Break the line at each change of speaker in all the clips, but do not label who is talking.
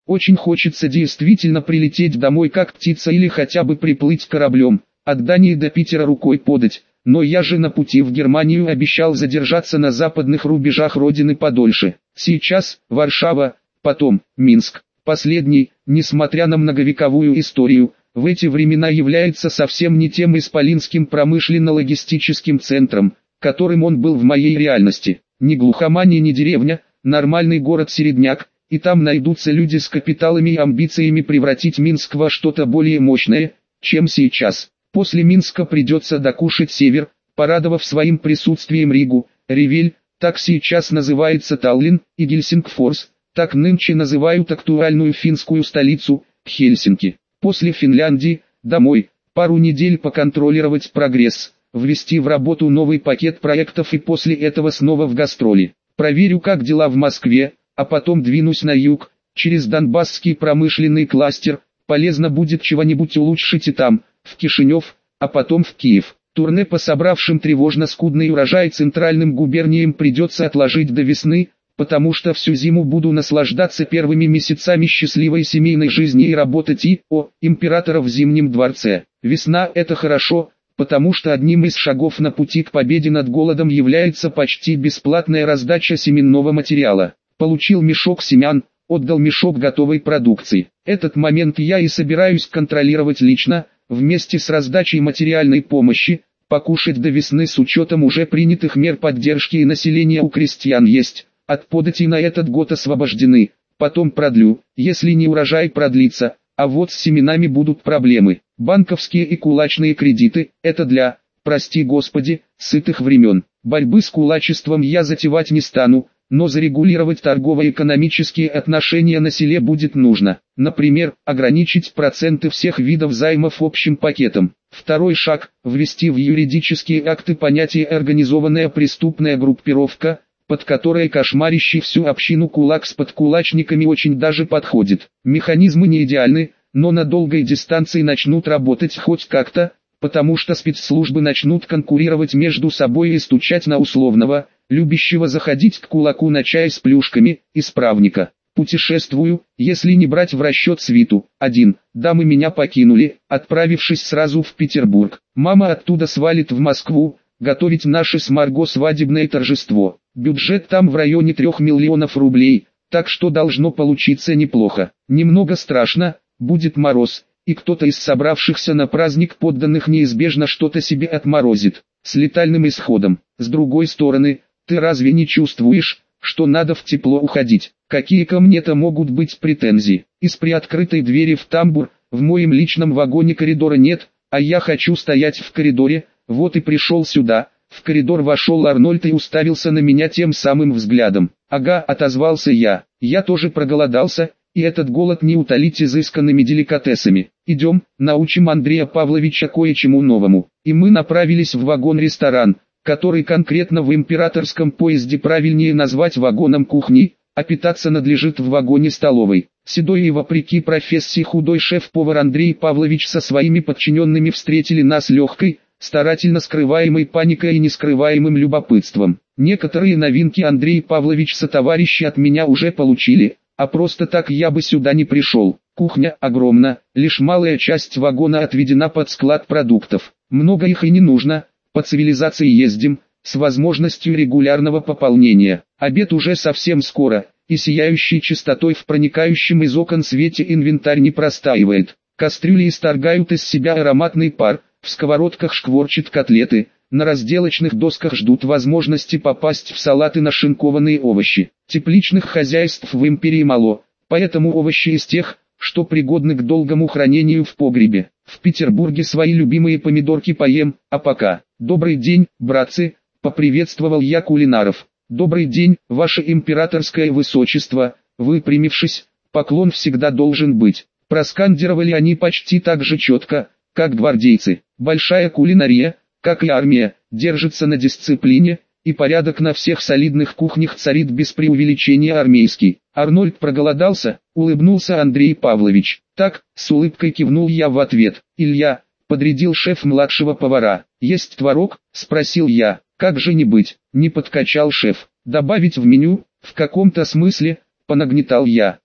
Очень хочется действительно прилететь домой как птица или хотя бы приплыть кораблем, от Дании до Питера рукой подать. Но я же на пути в Германию обещал задержаться на западных рубежах родины подольше. Сейчас Варшава, потом Минск. Последний, несмотря на многовековую историю, в эти времена является совсем не тем исполинским промышленно-логистическим центром, которым он был в моей реальности. Ни глухомань, ни деревня, нормальный город-середняк, и там найдутся люди с капиталами и амбициями превратить Минск во что-то более мощное, чем сейчас. После Минска придется докушать север, порадовав своим присутствием Ригу, Ревель, так сейчас называется Таллин, и Гельсингфорс, так нынче называют актуальную финскую столицу, Хельсинки. После Финляндии, домой, пару недель поконтролировать прогресс, ввести в работу новый пакет проектов и после этого снова в гастроли. Проверю, как дела в Москве, а потом двинусь на юг, через Донбасский промышленный кластер. Полезно будет чего-нибудь улучшить и там, в Кишинев, а потом в Киев. Турне по собравшим тревожно скудный урожай центральным губерниям придется отложить до весны, потому что всю зиму буду наслаждаться первыми месяцами счастливой семейной жизни и работать императора в Зимнем дворце. Весна – это хорошо, потому что одним из шагов на пути к победе над голодом является почти бесплатная раздача семенного материала. Получил мешок семян, отдал мешок готовой продукции. Этот момент я и собираюсь контролировать лично, вместе с раздачей материальной помощи. Покушать до весны с учетом уже принятых мер поддержки и населения у крестьян есть. От податей на этот год освобождены, потом продлю, если не урожай продлится, а вот с семенами будут проблемы. Банковские и кулачные кредиты – это для, прости господи, сытых времен. Борьбы с кулачеством я затевать не стану, но зарегулировать торгово-экономические отношения на селе будет нужно. Например, ограничить проценты всех видов займов общим пакетом. Второй шаг – ввести в юридические акты понятие «организованная преступная группировка», под которой кошмарящий всю общину кулак с подкулачниками очень даже подходит. Механизмы не идеальны, но на долгой дистанции начнут работать хоть как-то, потому что спецслужбы начнут конкурировать между собой и стучать на условного, любящего заходить к кулаку на чай с плюшками, исправника. Путешествую, если не брать в расчет свиту. 1. Дамы меня покинули, отправившись сразу в Петербург. Мама оттуда свалит в Москву, готовить наше с Марго свадебное торжество. Бюджет там в районе 3 миллионов рублей, так что должно получиться неплохо. Немного страшно, будет мороз, и кто-то из собравшихся на праздник подданных неизбежно что-то себе отморозит. С летальным исходом. С другой стороны, ты разве не чувствуешь, что надо в тепло уходить? Какие ко мне-то могут быть претензии? Из приоткрытой двери в тамбур, в моем личном вагоне коридора нет, а я хочу стоять в коридоре, вот и пришел сюда. В коридор вошел Арнольд и уставился на меня тем самым взглядом. «Ага», — отозвался я, — «я тоже проголодался, и этот голод не утолить изысканными деликатесами. Идем, научим Андрея Павловича кое-чему новому». И мы направились в вагон-ресторан, который конкретно в императорском поезде правильнее назвать вагоном кухни, а питаться надлежит в вагоне-столовой. Седой и вопреки профессии худой шеф-повар Андрей Павлович со своими подчиненными встретили нас легкой, старательно скрываемой паникой и нескрываемым любопытством. Некоторые новинки Андрей Павлович сотоварищи от меня уже получили, а просто так я бы сюда не пришел. Кухня огромна, лишь малая часть вагона отведена под склад продуктов. Много их и не нужно, по цивилизации ездим, с возможностью регулярного пополнения. Обед уже совсем скоро, и сияющей чистотой в проникающем из окон свете инвентарь не простаивает. Кастрюли исторгают из себя ароматный пар, в сковородках шкворчат котлеты, на разделочных досках ждут возможности попасть в салаты нашинкованные овощи. Тепличных хозяйств в империи мало, поэтому овощи из тех, что пригодны к долгому хранению в погребе. В Петербурге свои любимые помидорки поем, а пока. «Добрый день, братцы», — поприветствовал я кулинаров. «Добрый день, ваше императорское высочество», выпрямившись, поклон всегда должен быть. Проскандировали они почти так же четко, как гвардейцы. Большая кулинария, как и армия, держится на дисциплине, и порядок на всех солидных кухнях царит без преувеличения армейский. Арнольд проголодался, улыбнулся Андрей Павлович. Так, с улыбкой кивнул я в ответ. «Илья», — подрядил шеф младшего повара. «Есть творог?» — спросил я. «Как же не быть?» — не подкачал шеф. «Добавить в меню?» «В каком-то смысле», — понагнетал я.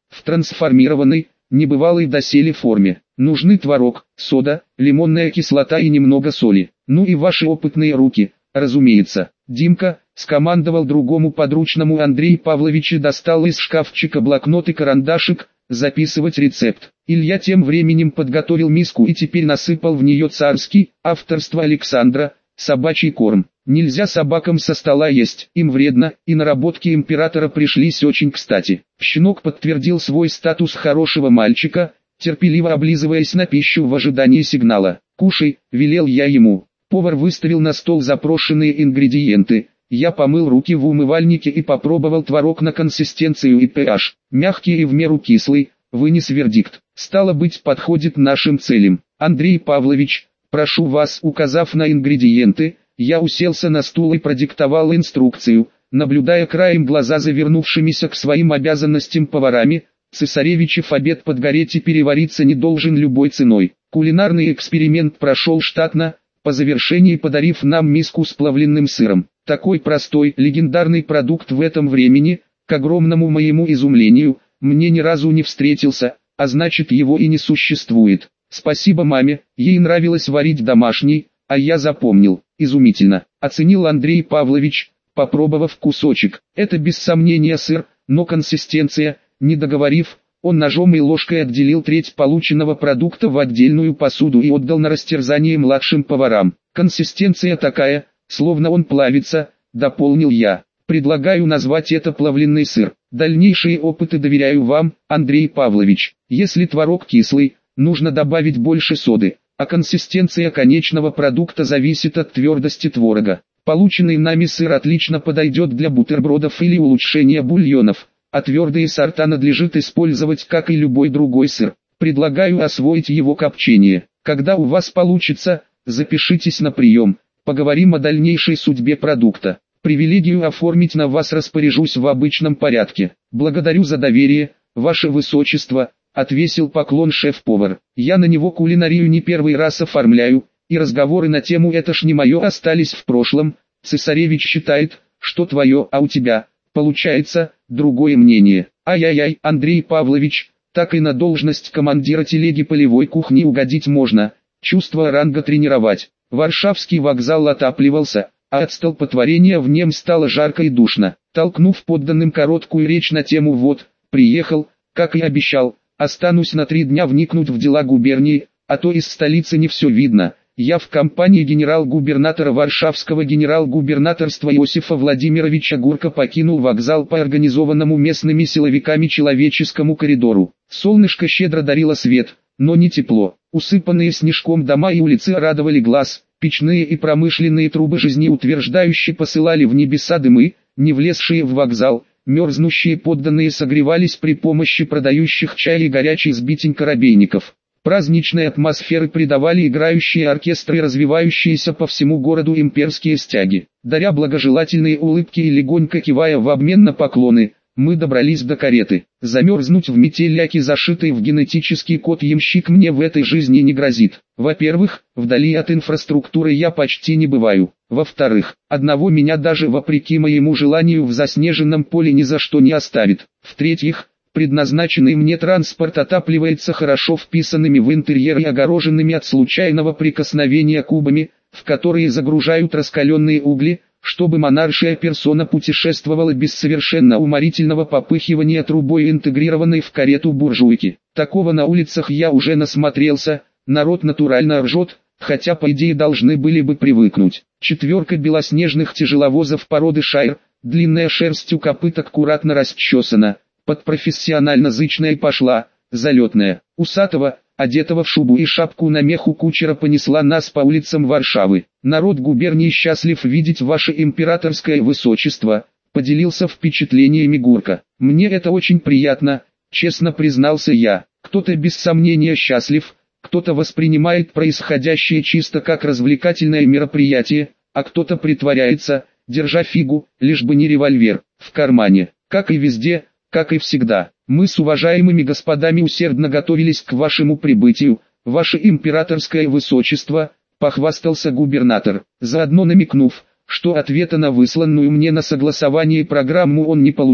в трансформированной, небывалой доселе форме. Нужны творог, сода, лимонная кислота и немного соли. Ну и ваши опытные руки, разумеется. Димка, скомандовал другому подручному, Андрей Павлович, и достал из шкафчика блокнот и карандашик, записывать рецепт. Илья тем временем подготовил миску и теперь насыпал в нее царский, авторство Александра, собачий корм. Нельзя собакам со стола есть, им вредно, и наработки императора пришлись очень кстати. Щенок подтвердил свой статус хорошего мальчика, терпеливо облизываясь на пищу в ожидании сигнала. «Кушай», — велел я ему. Повар выставил на стол запрошенные ингредиенты. Я помыл руки в умывальнике и попробовал творог на консистенцию и pH. Мягкий и в меру кислый, вынес вердикт. Стало быть, подходит нашим целям. Андрей Павлович, прошу вас, указав на ингредиенты, я уселся на стул и продиктовал инструкцию, наблюдая краем глаза за вернувшимися к своим обязанностям поварами. Цесаревичев обед подгореть и перевариться не должен любой ценой. Кулинарный эксперимент прошел штатно, по завершении подарив нам миску с плавленным сыром. Такой простой, легендарный продукт в этом времени, к огромному моему изумлению, мне ни разу не встретился, а значит, его и не существует. Спасибо маме, ей нравилось варить домашний, а я запомнил. Изумительно, оценил Андрей Павлович, попробовав кусочек. Это без сомнения сыр, но консистенция, не договорив, он ножом и ложкой отделил треть полученного продукта в отдельную посуду и отдал на растерзание младшим поварам. Консистенция такая, словно он плавится, дополнил я. Предлагаю назвать это плавленый сыр. Дальнейшие опыты доверяю вам, Андрей Павлович. Если творог кислый, нужно добавить больше соды, а консистенция конечного продукта зависит от твердости творога. Полученный нами сыр отлично подойдет для бутербродов или улучшения бульонов, а твердые сорта надлежит использовать как и любой другой сыр. Предлагаю освоить его копчение. Когда у вас получится, запишитесь на прием, поговорим о дальнейшей судьбе продукта. Привилегию оформить на вас распоряжусь в обычном порядке. Благодарю за доверие, ваше высочество, отвесил поклон шеф-повар. Я на него кулинарию не первый раз оформляю, и разговоры на тему «это ж не мое» остались в прошлом. Цесаревич считает, что твое, а у тебя, получается, другое мнение. Ай-яй-яй, Андрей Павлович, так и на должность командира телеги полевой кухни угодить можно, чувство ранга тренировать. Варшавский вокзал отапливался, а от столпотворения в нем стало жарко и душно. Толкнув подданным короткую речь на тему «вот, приехал, как и обещал, останусь на 3 дня вникнуть в дела губернии, а то из столицы не все видно». Я в компании генерал-губернатора Варшавского генерал-губернаторства Иосифа Владимировича Гурка покинул вокзал по организованному местными силовиками человеческому коридору. Солнышко щедро дарило свет, но не тепло. Усыпанные снежком дома и улицы радовали глаз, печные и промышленные трубы жизнеутверждающе посылали в небеса дымы, не влезшие в вокзал, мерзнущие подданные согревались при помощи продающих чай и горячий сбитень корабейников. Праздничной атмосферы придавали играющие оркестры и развивающиеся по всему городу имперские стяги. Даря благожелательные улыбки и легонько кивая в обмен на поклоны, мы добрались до кареты. Замерзнуть в метеляке, зашитый в генетический код ямщик, мне в этой жизни не грозит. Во-первых, вдали от инфраструктуры я почти не бываю. Во-вторых, одного меня даже вопреки моему желанию в заснеженном поле ни за что не оставит. В-третьих, предназначенный мне транспорт отапливается хорошо вписанными в интерьер и огороженными от случайного прикосновения кубами, в которые загружают раскаленные угли, чтобы монаршая персона путешествовала без совершенно уморительного попыхивания трубой, интегрированной в карету буржуйки. Такого на улицах я уже насмотрелся, народ натурально ржет, хотя по идее должны были бы привыкнуть. 4 белоснежных тяжеловозов породы Шайр, длинная шерсть у копыт аккуратно расчесана, под профессионально-зычная пошла, залетная. Усатого, одетого в шубу и шапку на меху кучера, понесла нас по улицам Варшавы. Народ губернии счастлив видеть ваше императорское высочество, поделился впечатлениями Гурка. Мне это очень приятно, честно признался я. Кто-то без сомнения счастлив, кто-то воспринимает происходящее чисто как развлекательное мероприятие, а кто-то притворяется, держа фигу, лишь бы не револьвер, в кармане. Как и везде, как и всегда, мы с уважаемыми господами усердно готовились к вашему прибытию, ваше императорское высочество, похвастался губернатор, заодно намекнув, что ответа на высланную мне на согласование программу он не получал,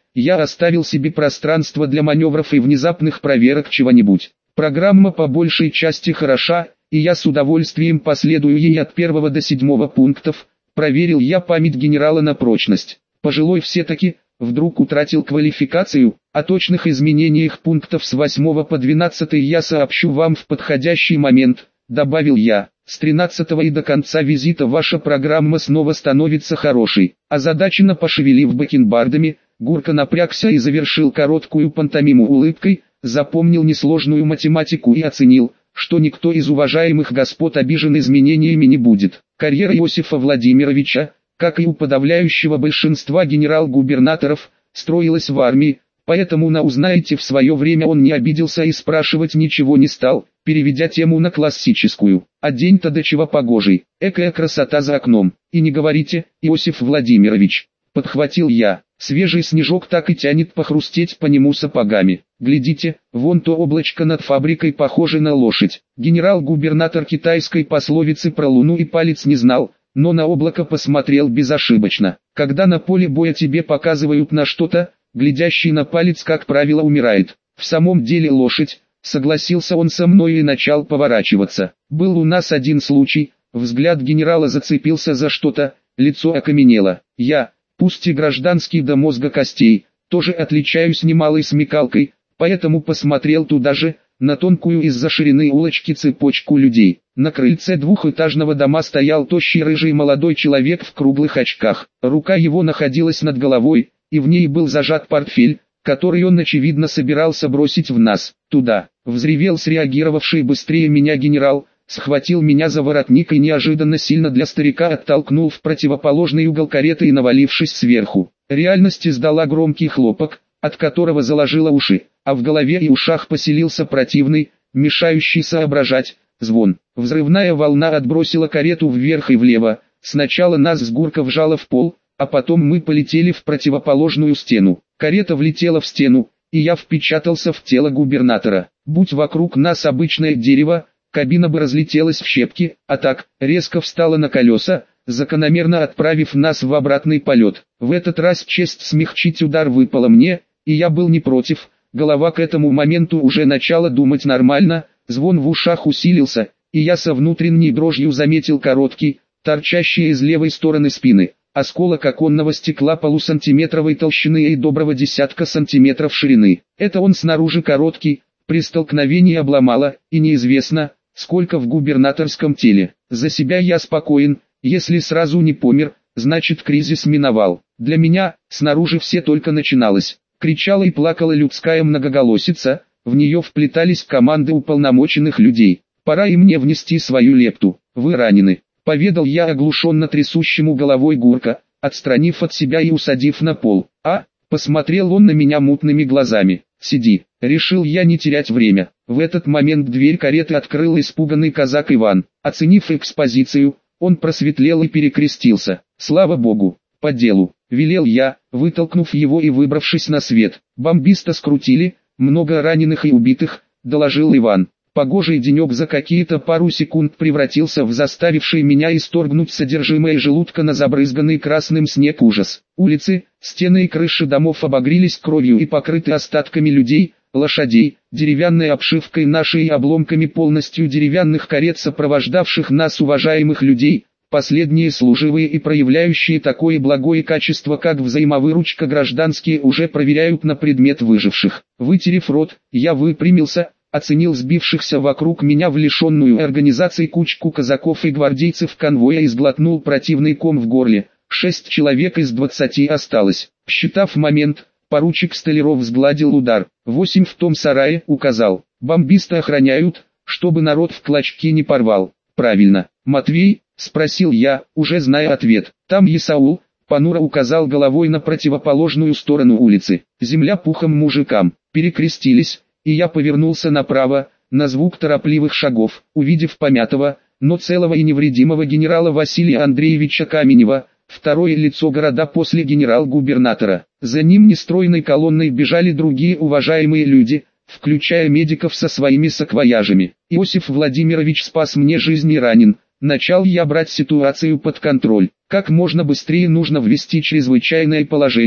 я оставил себе пространство для маневров и внезапных проверок чего-нибудь. Программа по большей части хороша, и я с удовольствием последую ей от 1 до 7 пунктов. Проверил я память генерала на прочность. Пожилой все-таки вдруг утратил квалификацию. О точных изменениях пунктов с 8 по 12 я сообщу вам в подходящий момент, добавил я. С 13 и до конца визита ваша программа снова становится хорошей. Озадаченно пошевелив бакенбардами, Гурка напрягся и завершил короткую пантомиму улыбкой, запомнил несложную математику и оценил, что никто из уважаемых господ обижен изменениями не будет. Карьера Иосифа Владимировича, как и у подавляющего большинства генерал-губернаторов, строилась в армии, поэтому узнаете, в свое время он не обиделся и спрашивать ничего не стал, переведя тему на классическую. А день-то до чего погожий, экая красота за окном. И не говорите, Иосиф Владимирович, подхватил я, свежий снежок так и тянет похрустеть по нему сапогами. Глядите, вон то облачко над фабрикой похоже на лошадь. Генерал-губернатор китайской пословицы про луну и палец не знал, но на облако посмотрел безошибочно. Когда на поле боя тебе показывают на что-то, глядящий на палец, как правило, умирает. В самом деле лошадь, согласился он со мной и начал поворачиваться. Был у нас один случай, взгляд генерала зацепился за что-то, лицо окаменело. Я, пусть и гражданский до мозга костей, тоже отличаюсь немалой смекалкой, поэтому посмотрел туда же, на тонкую из-за ширины улочки цепочку людей. На крыльце двухэтажного дома стоял тощий рыжий молодой человек в круглых очках. Рука его находилась над головой, и в ней был зажат портфель, который он очевидно собирался бросить в нас. Туда взревел среагировавший быстрее меня генерал, схватил меня за воротник и неожиданно сильно для старика оттолкнул в противоположный угол кареты и навалившись сверху. Реальность издала громкий хлопок, от которого заложило уши, а в голове и ушах поселился противный, мешающий соображать, звон. Взрывная волна отбросила карету вверх и влево, сначала нас с Гурко вжало в пол, а потом мы полетели в противоположную стену. Карета влетела в стену, и я впечатался в тело губернатора. Будь вокруг нас обычное дерево, кабина бы разлетелась в щепки, а так, резко встала на колеса, закономерно отправив нас в обратный полет. В этот раз честь смягчить удар выпала мне, и я был не против. Голова к этому моменту уже начала думать нормально, звон в ушах усилился, и я со внутренней дрожью заметил короткий, торчащий из левой стороны спины, осколок оконного стекла полусантиметровой толщины и доброго десятка сантиметров ширины. Это он снаружи короткий, при столкновении обломало, и неизвестно, сколько в губернаторском теле. За себя я спокоен, если сразу не помер, значит кризис миновал. Для меня, снаружи все только начиналось. Кричала и плакала людская многоголосица, в нее вплетались команды уполномоченных людей. Пора и мне внести свою лепту. Вы ранены, поведал я оглушенно трясущему головой Гурко, отстранив от себя и усадив на пол. Посмотрел он на меня мутными глазами. Сиди, решил я не терять время. В этот момент дверь кареты открыл испуганный казак Иван. Оценив экспозицию, он просветлел и перекрестился. Слава богу, по делу, велел я, вытолкнув его и выбравшись на свет. Бомбиста скрутили, много раненых и убитых, доложил Иван. Погожий денек за какие-то пару секунд превратился в заставивший меня исторгнуть содержимое желудка на забрызганный красным снег ужас. Улицы, стены и крыши домов обогрелись кровью и покрыты остатками людей, лошадей, деревянной обшивкой нашей и обломками полностью деревянных карет сопровождавших нас уважаемых людей, последние служивые и проявляющие такое благое качество, как взаимовыручка, гражданские уже проверяют на предмет выживших. Вытерев рот, я выпрямился, оценил сбившихся вокруг меня в лишенную организации кучку казаков и гвардейцев конвоя и сглотнул противный ком в горле. 6 человек из 20 осталось. Считав момент, поручик Столяров сгладил удар. 8 в том сарае, указал. Бомбисты охраняют, чтобы народ в клочки не порвал. Правильно. Матвей? Спросил я, уже зная ответ. Там Исаул, понуро указал головой на противоположную сторону улицы. Земля пухом мужикам. Перекрестились, и я повернулся направо, на звук торопливых шагов, увидев помятого, но целого и невредимого генерала Василия Андреевича Каменева, второе лицо города после генерал-губернатора. За ним нестройной колонной бежали другие уважаемые люди, включая медиков со своими саквояжами. Иосиф Владимирович спас мне жизнь и ранен. Начал я брать ситуацию под контроль. Как можно быстрее нужно ввести чрезвычайное положение,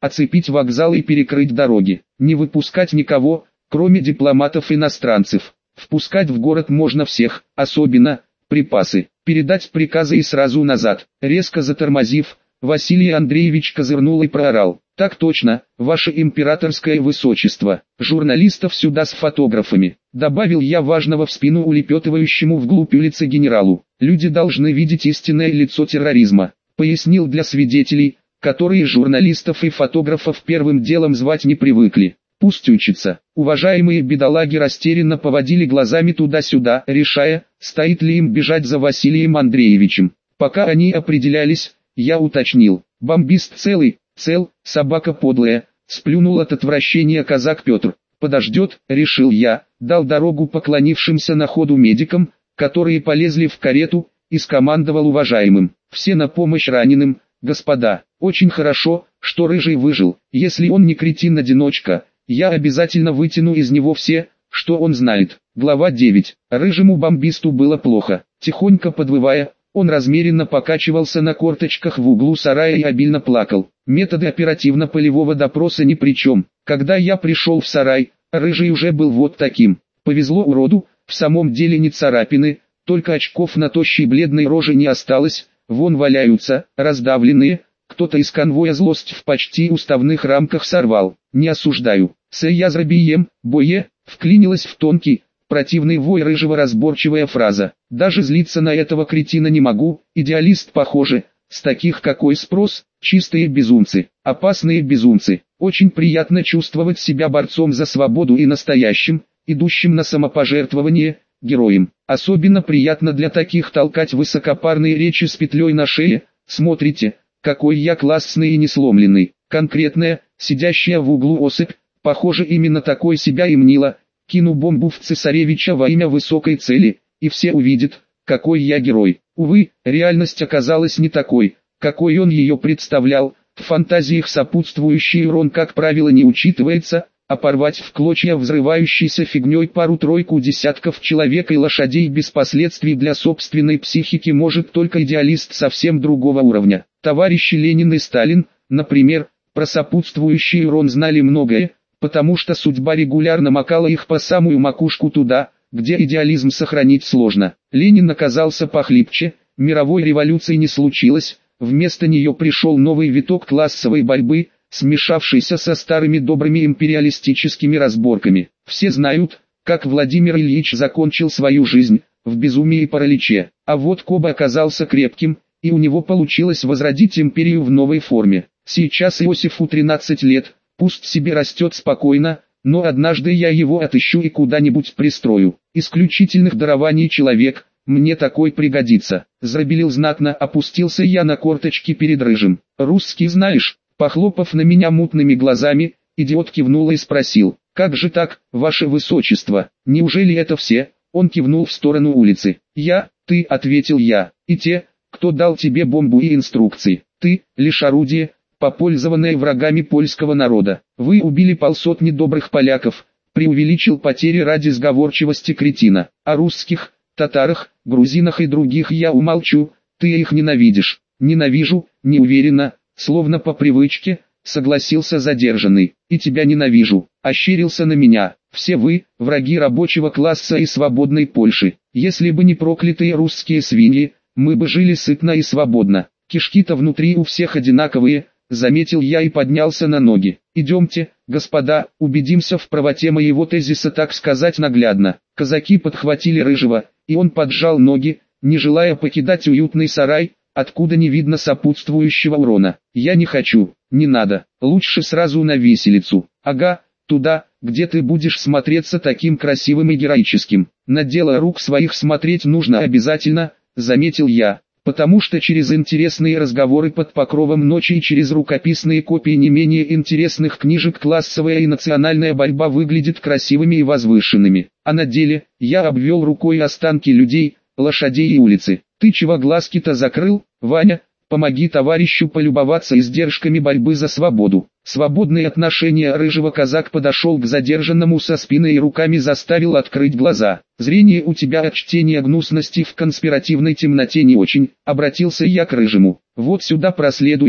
оцепить вокзалы и перекрыть дороги, не выпускать никого, кроме дипломатов-иностранцев. Впускать в город можно всех, особенно припасы, передать приказы и сразу назад. Резко затормозив, Василий Андреевич козырнул и проорал: «Так точно, ваше императорское высочество, журналистов сюда с фотографами», добавил я важного в спину улепетывающему вглубь улицы генералу. «Люди должны видеть истинное лицо терроризма», пояснил для свидетелей, которые журналистов и фотографов первым делом звать не привыкли. Пусть учатся. Уважаемые бедолаги растерянно поводили глазами туда-сюда, решая, стоит ли им бежать за Василием Андреевичем. Пока они определялись, я уточнил: «Бомбист целый?» «Цел, собака подлая», сплюнул от отвращения казак Петр. «Подождет», решил я, дал дорогу поклонившимся на ходу медикам, которые полезли в карету, и скомандовал уважаемым: «Все на помощь раненым, господа. Очень хорошо, что Рыжий выжил. Если он не кретин-одиночка, я обязательно вытяну из него все, что он знает». Глава 9. Рыжему бомбисту было плохо. Тихонько подвывая, он размеренно покачивался на корточках в углу сарая и обильно плакал. Методы оперативно-полевого допроса ни при чем. Когда я пришел в сарай, Рыжий уже был вот таким. Повезло уроду, в самом деле не царапины, только очков на тощей бледной роже не осталось, вон валяются, раздавленные. Кто-то из конвоя злость в почти уставных рамках сорвал. Не осуждаю. «Сэ зрабием, бое», вклинилась в тонкий, противный вой Рыжего разборчивая фраза. «Даже злиться на этого кретина не могу, идеалист похоже, с таких какой спрос, чистые безумцы, опасные безумцы». Очень приятно чувствовать себя борцом за свободу и настоящим, идущим на самопожертвование, героем. Особенно приятно для таких толкать высокопарные речи с петлей на шее. «Смотрите, какой я классный и несломленный». Конкретная, сидящая в углу особь, похоже, именно такой себя и мнила: «Кину бомбу в цесаревича во имя высокой цели, и все увидят, какой я герой». Увы, реальность оказалась не такой, какой он ее представлял. В фантазиях сопутствующий урон, как правило, не учитывается, а порвать в клочья взрывающейся фигней пару-тройку десятков человек и лошадей без последствий для собственной психики может только идеалист совсем другого уровня. Товарищи Ленин и Сталин, например, про сопутствующий урон знали многое, потому что судьба регулярно макала их по самую макушку туда, где идеализм сохранить сложно. Ленин оказался похлипче, мировой революции не случилось, вместо нее пришел новый виток классовой борьбы, смешавшийся со старыми добрыми империалистическими разборками. Все знают, как Владимир Ильич закончил свою жизнь, в безумии и параличе. А вот Коба оказался крепким, и у него получилось возродить империю в новой форме. Сейчас Иосифу 13 лет, пусть себе растет спокойно, но однажды я его отыщу и куда-нибудь пристрою. Исключительных дарований человек, мне такой пригодится. Забелил знатно, опустился я на корточки перед Рыжим. «Русский знаешь?» Похлопав на меня мутными глазами, идиот кивнул и спросил: «Как же так, ваше высочество, неужели это все?» Он кивнул в сторону улицы. «Ты», ответил я, «и те, кто дал тебе бомбу и инструкции. Ты, лишь орудие, попользованное врагами польского народа. Вы убили полсотни добрых поляков», преувеличил потери ради сговорчивости кретина. «О русских, татарах, грузинах и других я умолчу, ты их ненавидишь». «Ненавижу, неуверенно, словно по привычке», согласился задержанный. «И тебя ненавижу», ощерился на меня. «Все вы, враги рабочего класса и свободной Польши. Если бы не проклятые русские свиньи, мы бы жили сытно и свободно. Кишки-то внутри у всех одинаковые», заметил я и поднялся на ноги. «Идемте, господа, убедимся в правоте моего тезиса, так сказать, наглядно». Казаки подхватили Рыжего, и он поджал ноги, не желая покидать уютный сарай, откуда не видно сопутствующего урона. «Я не хочу, не надо, лучше сразу на виселицу». «Ага, туда, где ты будешь смотреться таким красивым и героическим». «На дело рук своих смотреть нужно обязательно», заметил я, «потому что через интересные разговоры под покровом ночи и через рукописные копии не менее интересных книжек классовая и национальная борьба выглядит красивыми и возвышенными. А на деле, я обвел рукой останки людей, лошадей и улицы. Ты чего глазки-то закрыл, Ваня? Помоги товарищу полюбоваться издержками борьбы за свободу». Свободные отношения Рыжего казак подошел к задержанному со спины и руками заставил открыть глаза. «Зрение у тебя от чтения гнусности в конспиративной темноте не очень», обратился я к Рыжему. «Вот сюда проследуем»,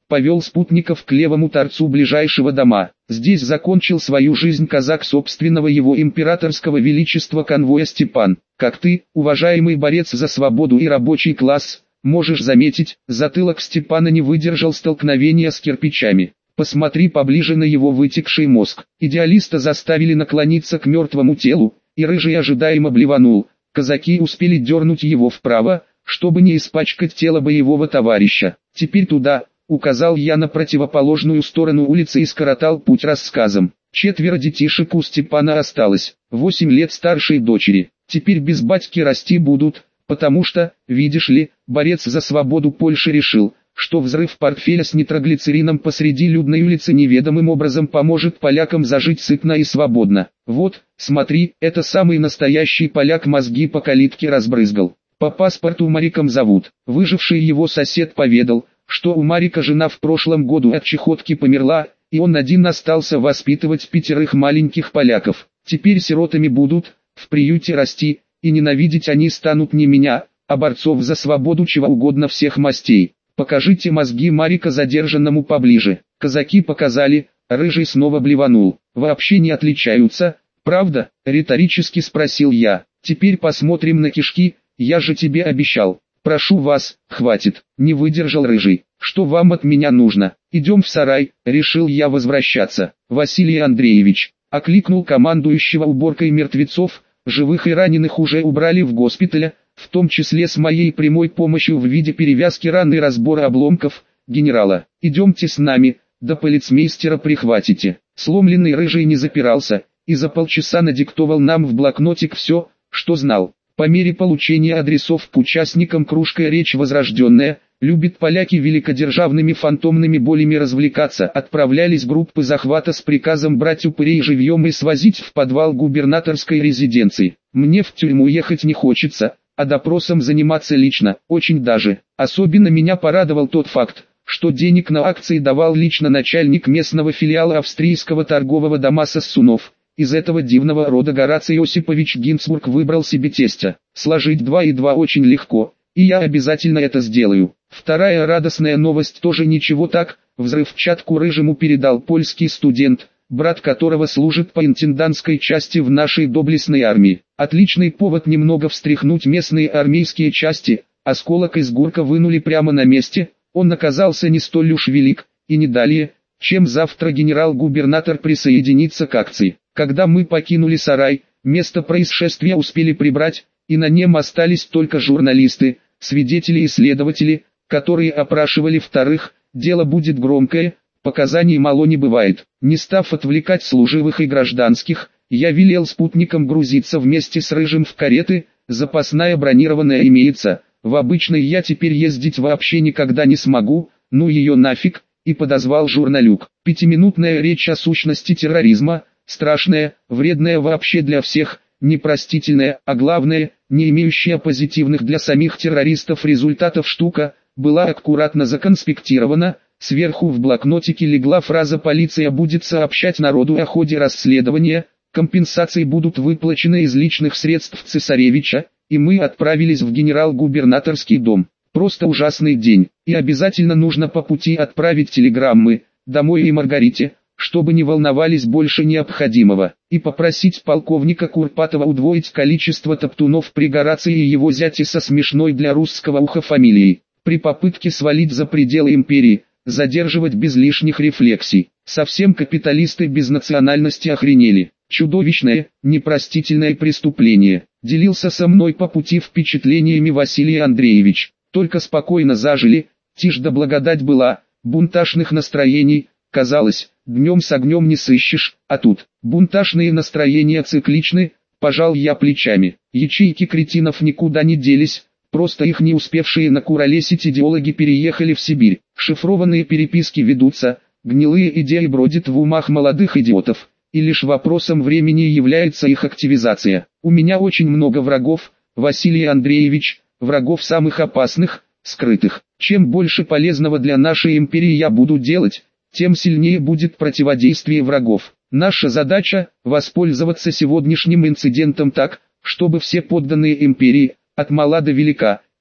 повел спутников к левому торцу ближайшего дома. Здесь закончил свою жизнь казак собственного его императорского величества конвоя Степан. Как ты, уважаемый борец за свободу и рабочий класс, можешь заметить, затылок Степана не выдержал столкновения с кирпичами. Посмотри поближе на его вытекший мозг. Идеалиста заставили наклониться к мертвому телу, и Рыжий ожидаемо блеванул. Казаки успели дернуть его вправо, чтобы не испачкать тело боевого товарища. Теперь туда, указал я на противоположную сторону улицы и скоротал путь рассказом. 4 детишек у Степана осталось, 8 лет старшей дочери. Теперь без батьки расти будут, потому что, видишь ли, борец за свободу Польши решил, что взрыв портфеля с нитроглицерином посреди людной улицы неведомым образом поможет полякам зажить сытно и свободно. Вот, смотри, это самый настоящий поляк мозги по калитке разбрызгал. По паспорту Мариком зовут. Выживший его сосед поведал, что у Марика жена в прошлом году от чехотки померла, и он один остался воспитывать 5 маленьких поляков. Теперь сиротами будут, в приюте расти, и ненавидеть они станут не меня, а борцов за свободу чего угодно всех мастей. Покажите мозги Марика задержанному поближе. Казаки показали, Рыжий снова блеванул. Вообще не отличаются, правда? Риторически спросил я. Теперь посмотрим на кишки, я же тебе обещал. Прошу вас, хватит, не выдержал Рыжий. Что вам от меня нужно? Идем в сарай, решил я возвращаться. Василий Андреевич, окликнул командующего уборкой мертвецов, живых и раненых уже убрали в госпитале, в том числе с моей прямой помощью в виде перевязки ран и разбора обломков, генерала. Идемте с нами, да полицмейстера прихватите. Сломленный Рыжий не запирался, и за полчаса надиктовал нам в блокнотик все, что знал. По мере получения адресов к участникам кружкой речь возрожденная, любит поляки великодержавными фантомными болями развлекаться, отправлялись группы захвата с приказом брать упырей живьем и свозить в подвал губернаторской резиденции. Мне в тюрьму ехать не хочется, а допросом заниматься лично, очень даже. Особенно меня порадовал тот факт, что денег на акции давал лично начальник местного филиала австрийского торгового дома Сассунов. Из этого дивного рода Гораций Осипович Гинцбург выбрал себе тестя. Сложить 2 и 2 очень легко, и я обязательно это сделаю. Вторая радостная новость тоже ничего так, взрывчатку Рыжему передал польский студент, брат которого служит по интендантской части в нашей доблестной армии. Отличный повод немного встряхнуть местные армейские части, осколок из Гурка вынули прямо на месте, он оказался не столь уж велик, и не далее, чем завтра генерал-губернатор присоединится к акции. Когда мы покинули сарай, место происшествия успели прибрать, и на нем остались только журналисты, свидетели и следователи, которые опрашивали вторых. Дело будет громкое, показаний мало не бывает. Не став отвлекать служивых и гражданских, я велел спутникам грузиться вместе с Рыжим в кареты, запасная бронированная имеется, в обычной я теперь ездить вообще никогда не смогу, ну ее нафиг, и подозвал журналюк. 5-минутная речь о сущности терроризма, страшная, вредная вообще для всех, непростительная, а главное, не имеющая позитивных для самих террористов результатов штука, была аккуратно законспектирована. Сверху в блокнотике легла фраза «Полиция будет сообщать народу о ходе расследования, компенсации будут выплачены из личных средств цесаревича», и мы отправились в генерал-губернаторский дом. Просто ужасный день, и обязательно нужно по пути отправить телеграммы домой и Маргарите, чтобы не волновались больше необходимого, и попросить полковника Курпатова удвоить количество топтунов при Горации и его зяте со смешной для русского уха фамилией. При попытке свалить за пределы империи, задерживать без лишних рефлексий. Совсем капиталисты без национальности охренели. Чудовищное, непростительное преступление. Делился со мной по пути впечатлениями Василий Андреевич. Только спокойно зажили, тишь да благодать была, бунтажных настроений, казалось, днем с огнем не сыщешь, а тут, бунтажные настроения цикличны, пожал я плечами. Ячейки кретинов никуда не делись, просто их не успевшие накуролесить идеологи переехали в Сибирь. Шифрованные переписки ведутся, гнилые идеи бродят в умах молодых идиотов, и лишь вопросом времени является их активизация. У меня очень много врагов, Василий Андреевич, врагов самых опасных, скрытых. Чем больше полезного для нашей империи я буду делать, тем сильнее будет противодействие врагов. Наша задача – воспользоваться сегодняшним инцидентом так, чтобы все подданные империи, от мала до велика,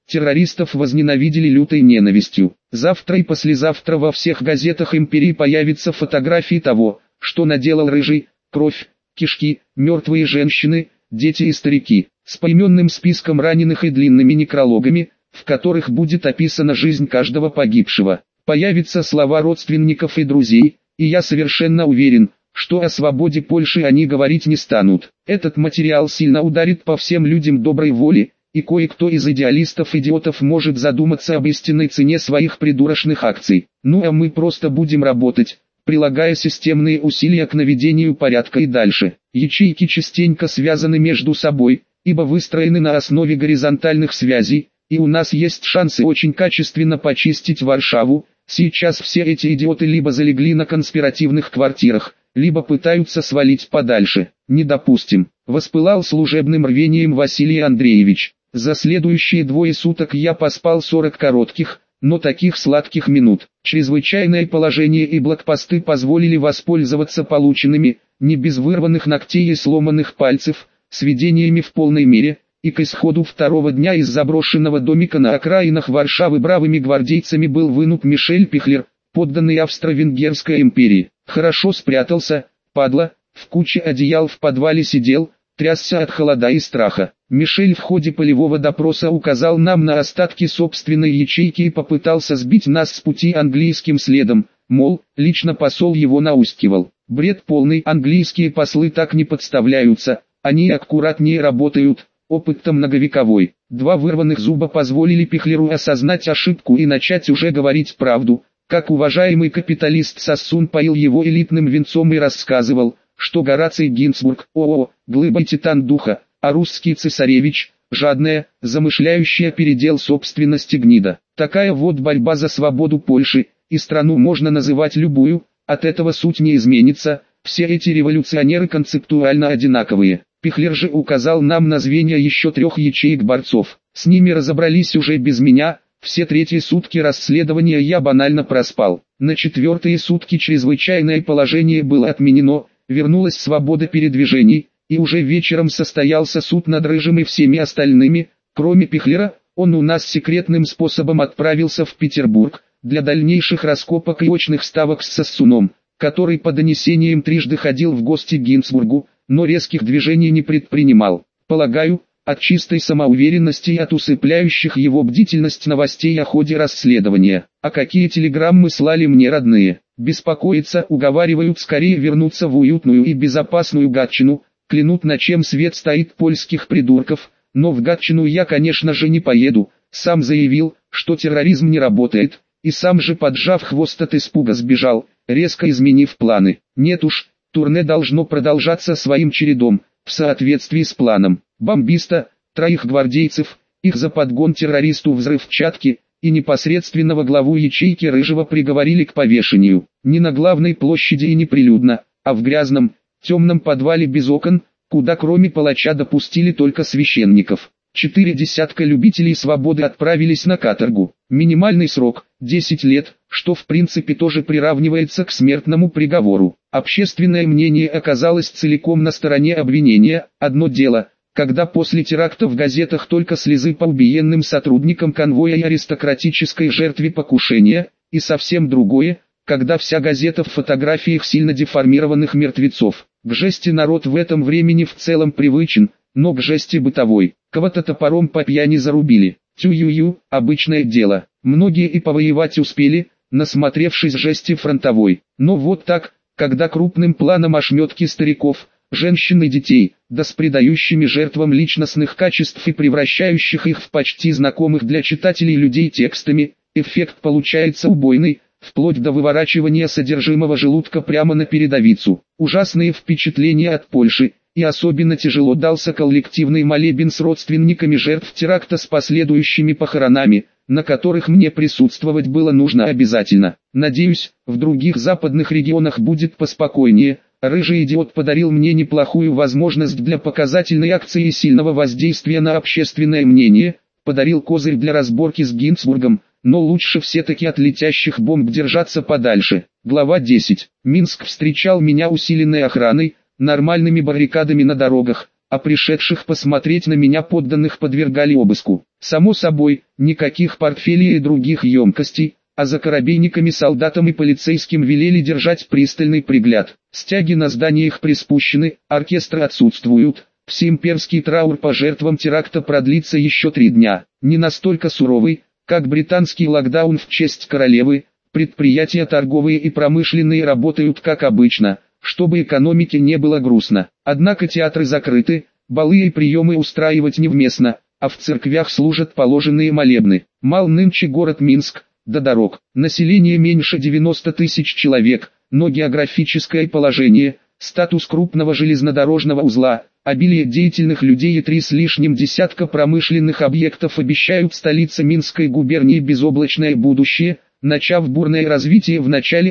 Террористов возненавидели лютой ненавистью. Завтра и послезавтра во всех газетах империи появятся фотографии того, что наделал Рыжий: кровь, кишки, мертвые женщины, дети и старики, с поименным списком раненых и длинными некрологами, в которых будет описана жизнь каждого погибшего. Появятся слова родственников и друзей, и я совершенно уверен, что о свободе Польши они говорить не станут. Этот материал сильно ударит по всем людям доброй воли, и кое-кто из идеалистов-идиотов может задуматься об истинной цене своих придурочных акций. Ну а мы просто будем работать, прилагая системные усилия к наведению порядка и дальше. Ячейки частенько связаны между собой, ибо выстроены на основе горизонтальных связей, и у нас есть шансы очень качественно почистить Варшаву. Сейчас все эти идиоты либо залегли на конспиративных квартирах, либо пытаются свалить подальше. Не допустим. Воспылал служебным рвением Василий Андреевич. За следующие 2 суток я поспал 40 коротких, но таких сладких минут. Чрезвычайное положение и блокпосты позволили воспользоваться полученными, не без вырванных ногтей и сломанных пальцев, сведениями в полной мере, и к исходу 2-го дня из заброшенного домика на окраинах Варшавы бравыми гвардейцами был вынут Мишель Пихлер, подданный Австро-Венгерской империи. Хорошо спрятался, падла, в куче одеял в подвале сидел, трясся от холода и страха. Мишель в ходе полевого допроса указал нам на остатки собственной ячейки и попытался сбить нас с пути английским следом, мол, лично посол его наускивал. Бред полный, английские послы так не подставляются, они аккуратнее работают, опыт-то многовековой. 2 вырванных зуба позволили Пихлеру осознать ошибку и начать уже говорить правду, как уважаемый капиталист Сассун поил его элитным винцом и рассказывал, что Гораций Гинцбург, глыба и титан духа, а русский цесаревич, жадная, замышляющая передел собственности гнида. Такая вот борьба за свободу Польши, и страну можно называть любую, от этого суть не изменится, все эти революционеры концептуально одинаковые. Пихлер же указал нам на звенья еще 3 ячеек борцов, с ними разобрались уже без меня. Все 3 сутки расследования я банально проспал. На 4-е сутки чрезвычайное положение было отменено, вернулась свобода передвижений, и уже вечером состоялся суд над Рыжим и всеми остальными. Кроме Пихлера, он у нас секретным способом отправился в Петербург, для дальнейших раскопок и очных ставок с Сассуном, который по донесениям трижды ходил в гости к Гинцбургу, но резких движений не предпринимал. Полагаю, от чистой самоуверенности и от усыпляющих его бдительность новостей о ходе расследования. А какие телеграммы слали мне родные? Беспокоятся, уговаривают скорее вернуться в уютную и безопасную Гатчину, клянут, на чем свет стоит польских придурков, но в Гатчину я, конечно же, не поеду. Сам заявил, что терроризм не работает, и сам же, поджав хвост от испуга, сбежал, резко изменив планы. Нет уж, турне должно продолжаться своим чередом, в соответствии с планом. Бомбиста, 3 гвардейцев, их за подгон террористу взрывчатки, и непосредственного главу ячейки Рыжего приговорили к повешению. Не на главной площади и не прилюдно, а в грязном, темном подвале без окон, куда кроме палача допустили только священников. 4 десятка любителей свободы отправились на каторгу. Минимальный срок – 10 лет, что в принципе тоже приравнивается к смертному приговору. Общественное мнение оказалось целиком на стороне обвинения. Одно дело, когда после теракта в газетах только слезы по убиенным сотрудникам конвоя и аристократической жертве покушения, и совсем другое, когда вся газета в фотографиях сильно деформированных мертвецов. К жести народ в этом времени в целом привычен, но к жести бытовой. Кого-то топором по пьяни зарубили. Тю-ю-ю, обычное дело. Многие и повоевать успели, насмотревшись жести фронтовой. Но вот так, когда крупным планом ошметки стариков, женщин и детей, да с придающими жертвам личностных качеств и превращающих их в почти знакомых для читателей людей текстами, эффект получается убойный, вплоть до выворачивания содержимого желудка прямо на передовицу. Ужасные впечатления от Польши, и особенно тяжело дался коллективный молебен с родственниками жертв теракта с последующими похоронами, на которых мне присутствовать было нужно обязательно. Надеюсь, в других западных регионах будет поспокойнее. Рыжий идиот подарил мне неплохую возможность для показательной акции и сильного воздействия на общественное мнение, подарил козырь для разборки с Гинцбургом, но лучше все-таки от летящих бомб держаться подальше. Глава 10. Минск встречал меня усиленной охраной, нормальными баррикадами на дорогах, а пришедших посмотреть на меня подданных подвергали обыску. Само собой, никаких портфелей и других емкостей, а за корабейниками, солдатам и полицейским велели держать пристальный пригляд. Стяги на зданиях приспущены, оркестры отсутствуют. Всеимперский траур по жертвам теракта продлится еще 3 дня. Не настолько суровый, как британский локдаун в честь королевы. Предприятия торговые и промышленные работают как обычно, чтобы экономике не было грустно. Однако театры закрыты, балы и приемы устраивать невместно, а в церквях служат положенные молебны. Мал нынче город Минск, до дорог. Население меньше 90 тысяч человек, но географическое положение, статус крупного железнодорожного узла, обилие деятельных людей и 3 с лишним десятка промышленных объектов обещают столице Минской губернии безоблачное будущее, начав бурное развитие в начале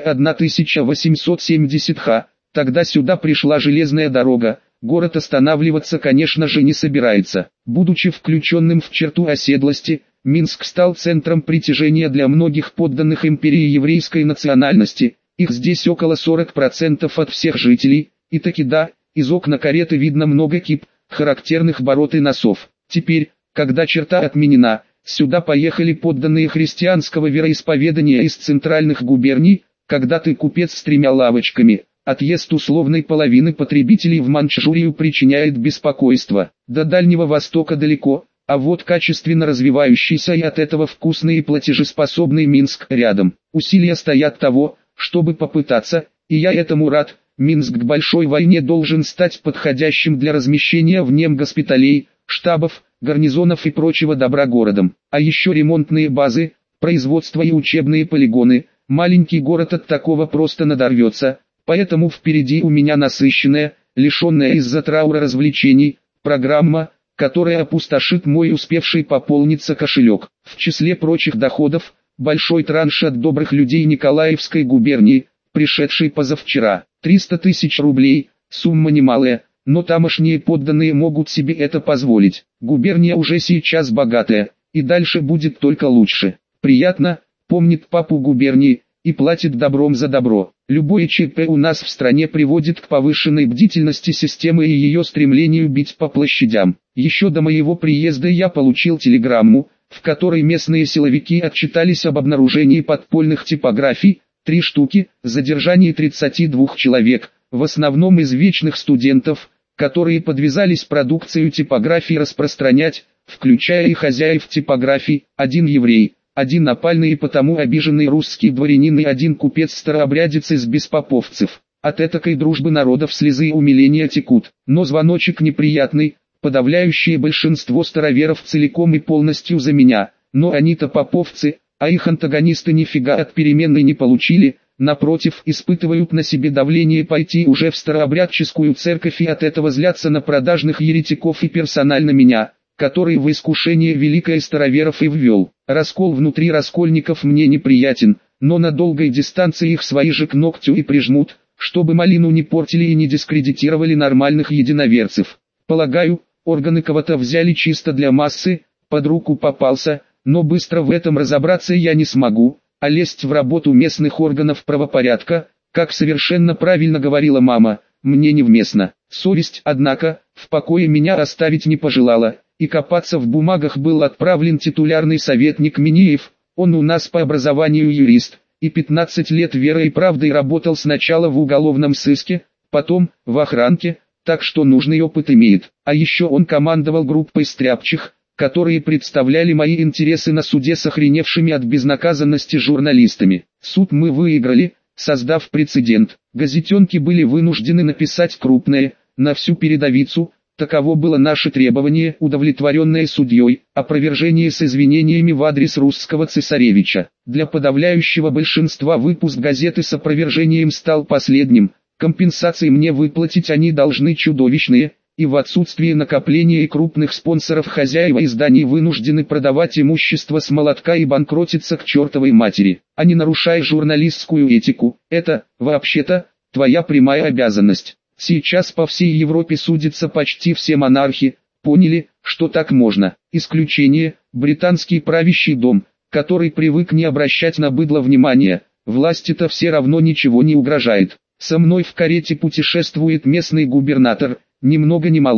1870-х. Тогда сюда пришла железная дорога. Город останавливаться, конечно же, не собирается. Будучи включенным в черту оседлости, Минск стал центром притяжения для многих подданных империи еврейской национальности. Их здесь около 40% от всех жителей. И таки да, из окна кареты видно много кип, характерных бород и носов. Теперь, когда черта отменена, сюда поехали подданные христианского вероисповедания из центральных губерний. Когда ты купец с 3 лавочками, отъезд условной половины потребителей в Манчжурию причиняет беспокойство. До Дальнего Востока далеко, а вот качественно развивающийся и от этого вкусный и платежеспособный Минск рядом. Усилия стоят того, чтобы попытаться, и я этому рад. Минск к большой войне должен стать подходящим для размещения в нем госпиталей, штабов, гарнизонов и прочего добра городом. А еще ремонтные базы, производство и учебные полигоны. Маленький город от такого просто надорвется. Поэтому впереди у меня насыщенная, лишенная из-за траура развлечений, программа, которая опустошит мой успевший пополниться кошелек. В числе прочих доходов, большой транш от добрых людей Николаевской губернии, пришедший позавчера. 300 тысяч рублей, сумма немалая, но тамошние подданные могут себе это позволить. Губерния уже сейчас богатая, и дальше будет только лучше. Приятно, помнит папу губернии, и платит добром за добро. Любое ЧП у нас в стране приводит к повышенной бдительности системы и ее стремлению бить по площадям. Еще до моего приезда я получил телеграмму, в которой местные силовики отчитались об обнаружении подпольных типографий, 3 штуки, задержании 32 человек, в основном из вечных студентов, которые подвязались продукцию типографий распространять, включая и хозяев типографий, 1 еврей. 1 опальный и потому обиженный русский дворянин и 1 купец-старообрядец из беспоповцев. От этакой дружбы народов слезы умиления текут. Но звоночек неприятный, подавляющее большинство староверов целиком и полностью за меня. Но они-то поповцы, а их антагонисты нифига от переменной не получили, напротив, испытывают на себе давление пойти уже в старообрядческую церковь и от этого злятся на продажных еретиков и персонально меня, который в искушение великое староверов и ввел. Раскол внутри раскольников мне неприятен, но на долгой дистанции их свои же к ногтю и прижмут, чтобы малину не портили и не дискредитировали нормальных единоверцев. Полагаю, органы кого-то взяли чисто для массы, под руку попался, но быстро в этом разобраться я не смогу, а лезть в работу местных органов правопорядка, как совершенно правильно говорила мама, мне невместно. Совесть, однако, в покое меня оставить не пожелала. И копаться в бумагах был отправлен титулярный советник Минеев, он у нас по образованию юрист, и 15 лет верой и правдой работал сначала в уголовном сыске, потом в охранке, так что нужный опыт имеет. А еще он командовал группой стряпчих, которые представляли мои интересы на суде с охреневшими от безнаказанности журналистами. Суд мы выиграли, создав прецедент. Газетенки были вынуждены написать крупное, на всю передовицу. Таково было наше требование, удовлетворенное судьей, опровержение с извинениями в адрес русского цесаревича. Для подавляющего большинства выпуск газеты с опровержением стал последним. Компенсации мне выплатить они должны чудовищные, и в отсутствие накопления и крупных спонсоров хозяева изданий вынуждены продавать имущество с молотка и банкротиться к чертовой матери. А не нарушая журналистскую этику, это, вообще-то, твоя прямая обязанность. Сейчас по всей Европе судятся почти все монархи, поняли, что так можно. Исключение – британский правящий дом, который привык не обращать на быдло внимания, власти-то все равно ничего не угрожает. Со мной в карете путешествует местный губернатор, ни много ни мало,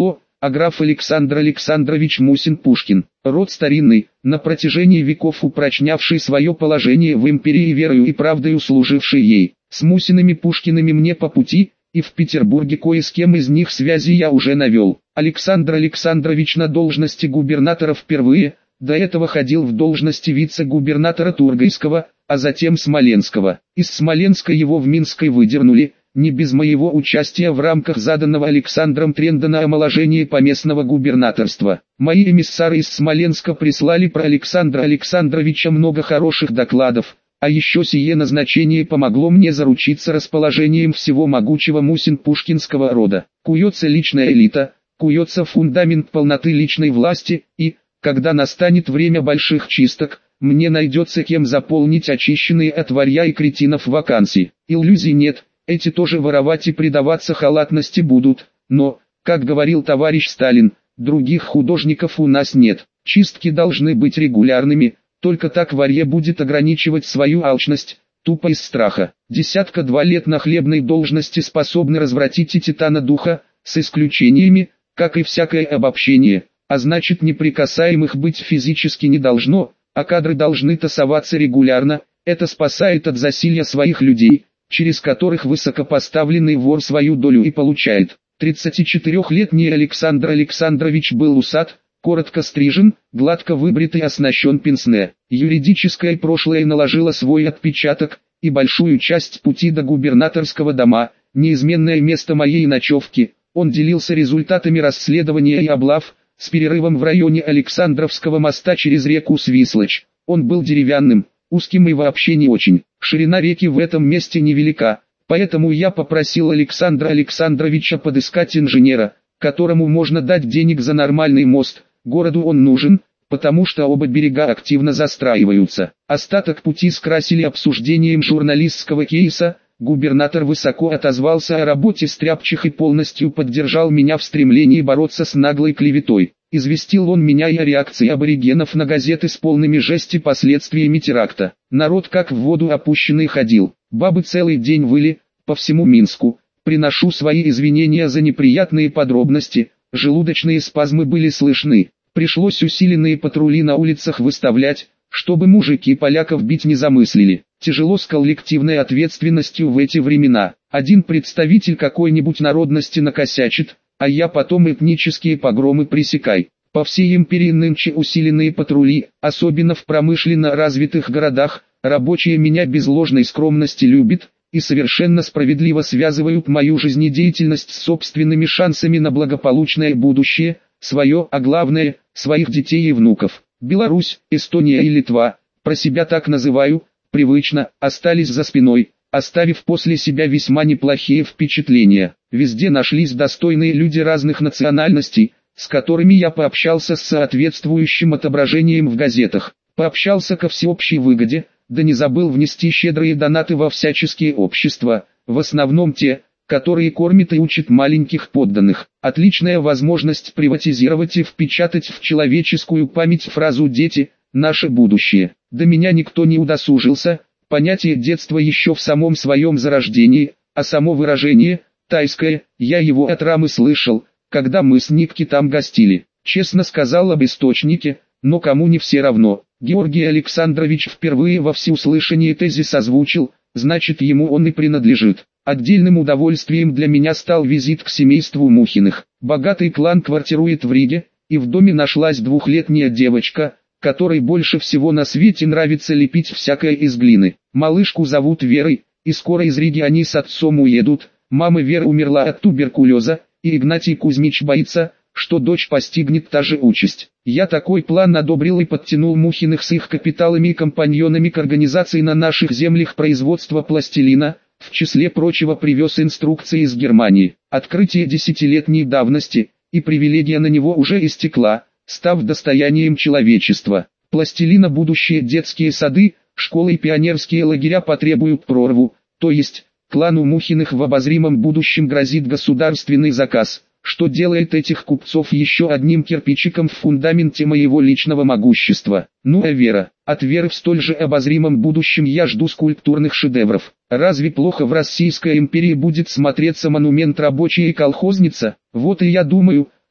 а граф Александр Александрович Мусин-Пушкин. Род старинный, на протяжении веков упрочнявший свое положение в империи верою и правдою служивший ей. С Мусинами-Пушкиными мне по пути, и в Петербурге кое с кем из них связи я уже навел. Александр Александрович на должности губернатора впервые, до этого ходил в должности вице-губернатора Тургайского, а затем Смоленского. Из Смоленска его в Минской выдернули, не без моего участия в рамках заданного Александром тренда на омоложение поместного губернаторства. Мои эмиссары из Смоленска прислали про Александра Александровича много хороших докладов, а еще сие назначение помогло мне заручиться расположением всего могучего Мусин-Пушкинского рода. Куется личная элита, куется фундамент полноты личной власти, и, когда настанет время больших чисток, мне найдется кем заполнить очищенные от варья и кретинов вакансии. Иллюзий нет. Эти тоже воровать и предаваться халатности будут, но, как говорил товарищ Сталин, других художников у нас нет. Чистки должны быть регулярными, только так варье будет ограничивать свою алчность, тупо из страха. 10-2 лет на хлебной должности способны развратить и титана духа, с исключениями, как и всякое обобщение, а значит неприкасаемых быть физически не должно, а кадры должны тасоваться регулярно, это спасает от засилья своих людей, через которых высокопоставленный вор свою долю и получает. 34-летний Александр Александрович был усат, коротко стрижен, гладко выбрит и оснащен пенсне. Юридическое прошлое наложило свой отпечаток, и большую часть пути до губернаторского дома, неизменное место моей ночевки, он делился результатами расследования и облав, с перерывом в районе Александровского моста через реку Свислочь. Он был деревянным, узким и вообще не очень. Ширина реки в этом месте невелика, поэтому я попросил Александра Александровича подыскать инженера, которому можно дать денег за нормальный мост. Городу он нужен, потому что оба берега активно застраиваются. Остаток пути скрасили обсуждением журналистского кейса. Губернатор высоко отозвался о работе стряпчих и полностью поддержал меня в стремлении бороться с наглой клеветой. Известил он меня и о реакции аборигенов на газеты с полными жести последствиями теракта. Народ как в воду опущенный ходил. Бабы целый день выли, по всему Минску. Приношу свои извинения за неприятные подробности, желудочные спазмы были слышны. Пришлось усиленные патрули на улицах выставлять, чтобы мужики поляков бить не замыслили. Тяжело с коллективной ответственностью в эти времена. Один представитель какой-нибудь народности накосячит, а я потом этнические погромы пресекай. По всей империи нынче усиленные патрули, особенно в промышленно развитых городах, рабочие меня без ложной скромности любят, и совершенно справедливо связывают мою жизнедеятельность с собственными шансами на благополучное будущее, свое, а главное, своих детей и внуков. Беларусь, Эстония и Литва, про себя так называю, привычно, остались за спиной, оставив после себя весьма неплохие впечатления. Везде нашлись достойные люди разных национальностей, с которыми я пообщался с соответствующим отображением в газетах. Пообщался ко всеобщей выгоде, да не забыл внести щедрые донаты во всяческие общества, в основном те, которые кормят и учат маленьких подданных. Отличная возможность приватизировать и впечатать в человеческую память фразу «дети – наше будущее». До меня никто не удосужился, понятие детства еще в самом своем зарождении, а само выражение «тайское», я его от Рамы слышал, когда мы с Никки там гостили. Честно сказал об источнике, но кому не все равно. Георгий Александрович впервые во всеуслышание тезис озвучил, значит ему он и принадлежит. Отдельным удовольствием для меня стал визит к семейству Мухиных. Богатый клан квартирует в Риге, и в доме нашлась двухлетняя девочка, которой больше всего на свете нравится лепить всякое из глины. Малышку зовут Верой, и скоро из Риги они с отцом уедут. Мама Веры умерла от туберкулеза, и Игнатий Кузьмич боится, что дочь постигнет та же участь. Я такой план одобрил и подтянул Мухиных с их капиталами и компаньонами к организации на наших землях производства пластилина, в числе прочего привез инструкции из Германии. Открытие десятилетней давности, и привилегия на него уже истекла, став достоянием человечества. Пластилина будущие детские сады, школы и пионерские лагеря потребуют прорву, то есть, клану Мухиных в обозримом будущем грозит государственный заказ, что делает этих купцов еще одним кирпичиком в фундаменте моего личного могущества. Ну а Вера? От Веры в столь же обозримом будущем я жду скульптурных шедевров. Разве плохо в Российской империи будет смотреться монумент «Рабочая и колхозница»? Вот и я думаю,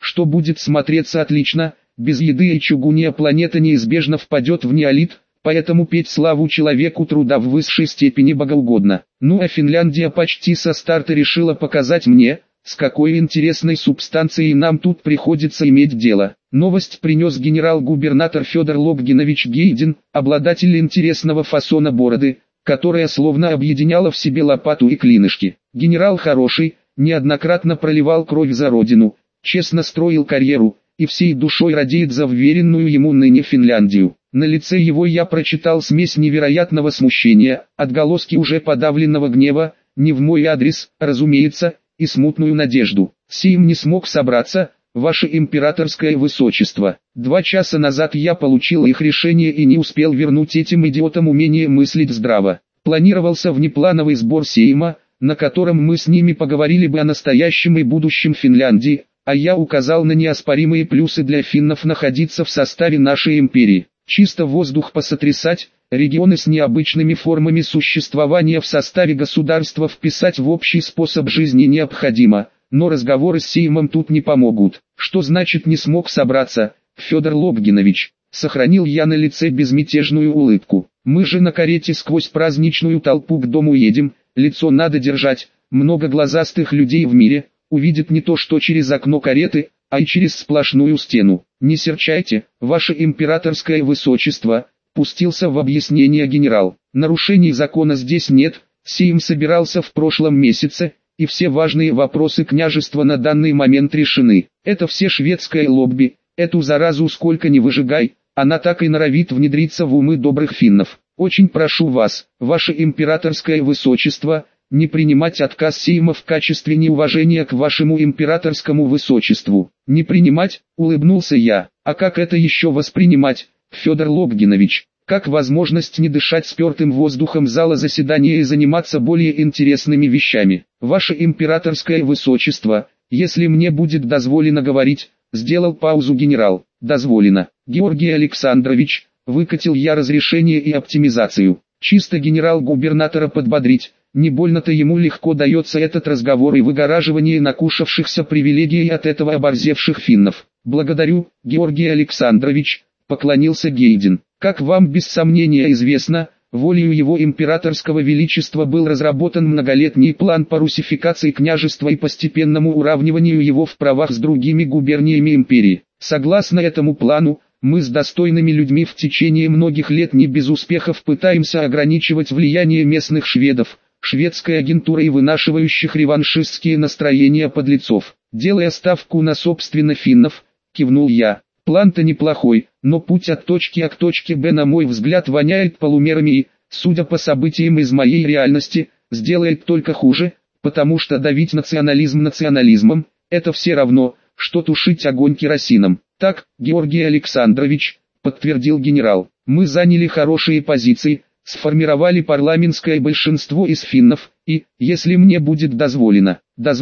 что будет смотреться отлично. Без еды и чугуния планета неизбежно впадет в неолит, поэтому петь славу человеку труда в высшей степени богоугодно. Ну а Финляндия почти со старта решила показать мне, с какой интересной субстанцией нам тут приходится иметь дело. Новость принес генерал-губернатор Федор Лобгинович Гейдин, обладатель интересного фасона бороды, которая словно объединяла в себе лопату и клинышки. Генерал хороший, неоднократно проливал кровь за родину, честно строил карьеру, и всей душой радеет за вверенную ему ныне Финляндию. На лице его я прочитал смесь невероятного смущения, отголоски уже подавленного гнева, не в мой адрес, разумеется, и смутную надежду. Сим не смог собраться, ваше императорское высочество. 2 часа назад я получил их решение и не успел вернуть этим идиотам умение мыслить здраво. Планировался внеплановый сбор Сейма, на котором мы с ними поговорили бы о настоящем и будущем Финляндии, а я указал на неоспоримые плюсы для финнов находиться в составе нашей империи. Чисто воздух посотрясать, регионы с необычными формами существования в составе государства вписать в общий способ жизни необходимо, но разговоры с Сеймом тут не помогут. Что значит не смог собраться, Федор Лобгинович? Сохранил я на лице безмятежную улыбку. Мы же на карете сквозь праздничную толпу к дому едем, лицо надо держать, много глазастых людей в мире увидит не то что через окно кареты, а и через сплошную стену. Не серчайте, ваше императорское высочество, пустился в объяснение генерал. Нарушений закона здесь нет, Сейм собирался в прошлом месяце, и все важные вопросы княжества на данный момент решены. Это все шведское лобби, эту заразу сколько ни выжигай, она так и норовит внедриться в умы добрых финнов. Очень прошу вас, ваше императорское высочество, не принимать отказ Сейма в качестве неуважения к вашему императорскому высочеству. Не принимать, улыбнулся я. А как это еще воспринимать, Федор Лобгинович? Как возможность не дышать спертым воздухом зала заседания и заниматься более интересными вещами? Ваше императорское высочество, если мне будет дозволено говорить, сделал паузу генерал. Дозволено. Георгий Александрович, выкатил я разрешение и оптимизацию. Чисто генерал-губернатора подбодрить. Не больно-то ему легко дается этот разговор и выгораживание накушавшихся привилегий от этого оборзевших финнов. Благодарю, Георгий Александрович, поклонился Гейдин. Как вам без сомнения известно, волею его императорского величества был разработан многолетний план по русификации княжества и постепенному уравниванию его в правах с другими губерниями империи. Согласно этому плану, мы с достойными людьми в течение многих лет не без успехов пытаемся ограничивать влияние местных шведов, шведской агентурой вынашивающих реваншистские настроения подлецов. Делая ставку на собственно финнов, кивнул я. План-то неплохой, но путь от точки А к точке Б на мой взгляд воняет полумерами и, судя по событиям из моей реальности, сделает только хуже, потому что давить национализм национализмом, это все равно, что тушить огонь керосином. Так, Георгий Александрович, подтвердил генерал, мы заняли хорошие позиции, сформировали парламентское большинство из финнов, и, если мне будет дозволено,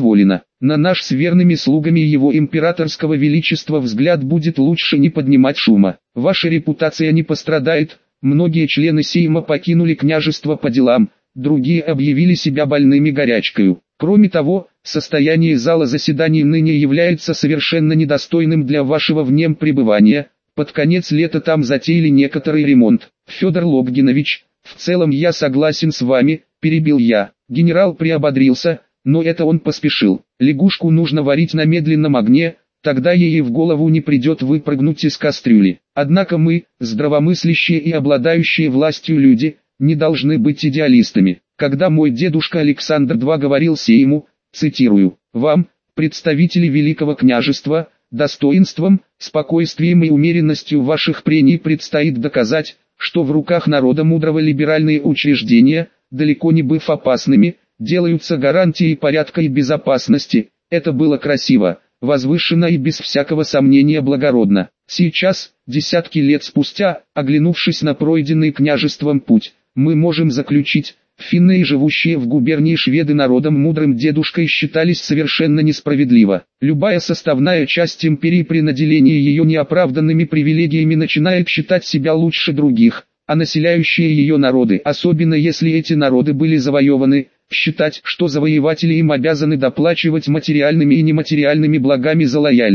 на наш с верными слугами его императорского величества взгляд будет лучше не поднимать шума. Ваша репутация не пострадает, многие члены Сейма покинули княжество по делам, другие объявили себя больными горячкою. Кроме того, состояние зала заседаний ныне является совершенно недостойным для вашего в нем пребывания. Под конец лета там затеяли некоторый ремонт. Федор Лобгинович, в целом я согласен с вами, перебил я. Генерал приободрился, но это он поспешил. Лягушку нужно варить на медленном огне, тогда ей в голову не придет выпрыгнуть из кастрюли. Однако мы, здравомыслящие и обладающие властью люди, не должны быть идеалистами. Когда мой дедушка Александр II говорил Сейму, цитирую, «Вам, представители Великого княжества, достоинством, спокойствием и умеренностью ваших прений предстоит доказать, что в руках народа мудрого либеральные учреждения, далеко не быв опасными, делаются гарантией порядка и безопасности». Это было красиво, возвышенно и без всякого сомнения благородно. Сейчас, десятки лет спустя, оглянувшись на пройденный княжеством путь, мы можем заключить, финны и живущие в губернии шведы народом мудрым дедушкой считались совершенно несправедливо. Любая составная часть империи при наделении ее неоправданными привилегиями начинает считать себя лучше других, а населяющие ее народы, особенно если эти народы были завоеваны, считать, что завоеватели им обязаны доплачивать материальными и нематериальными благами за лояльность.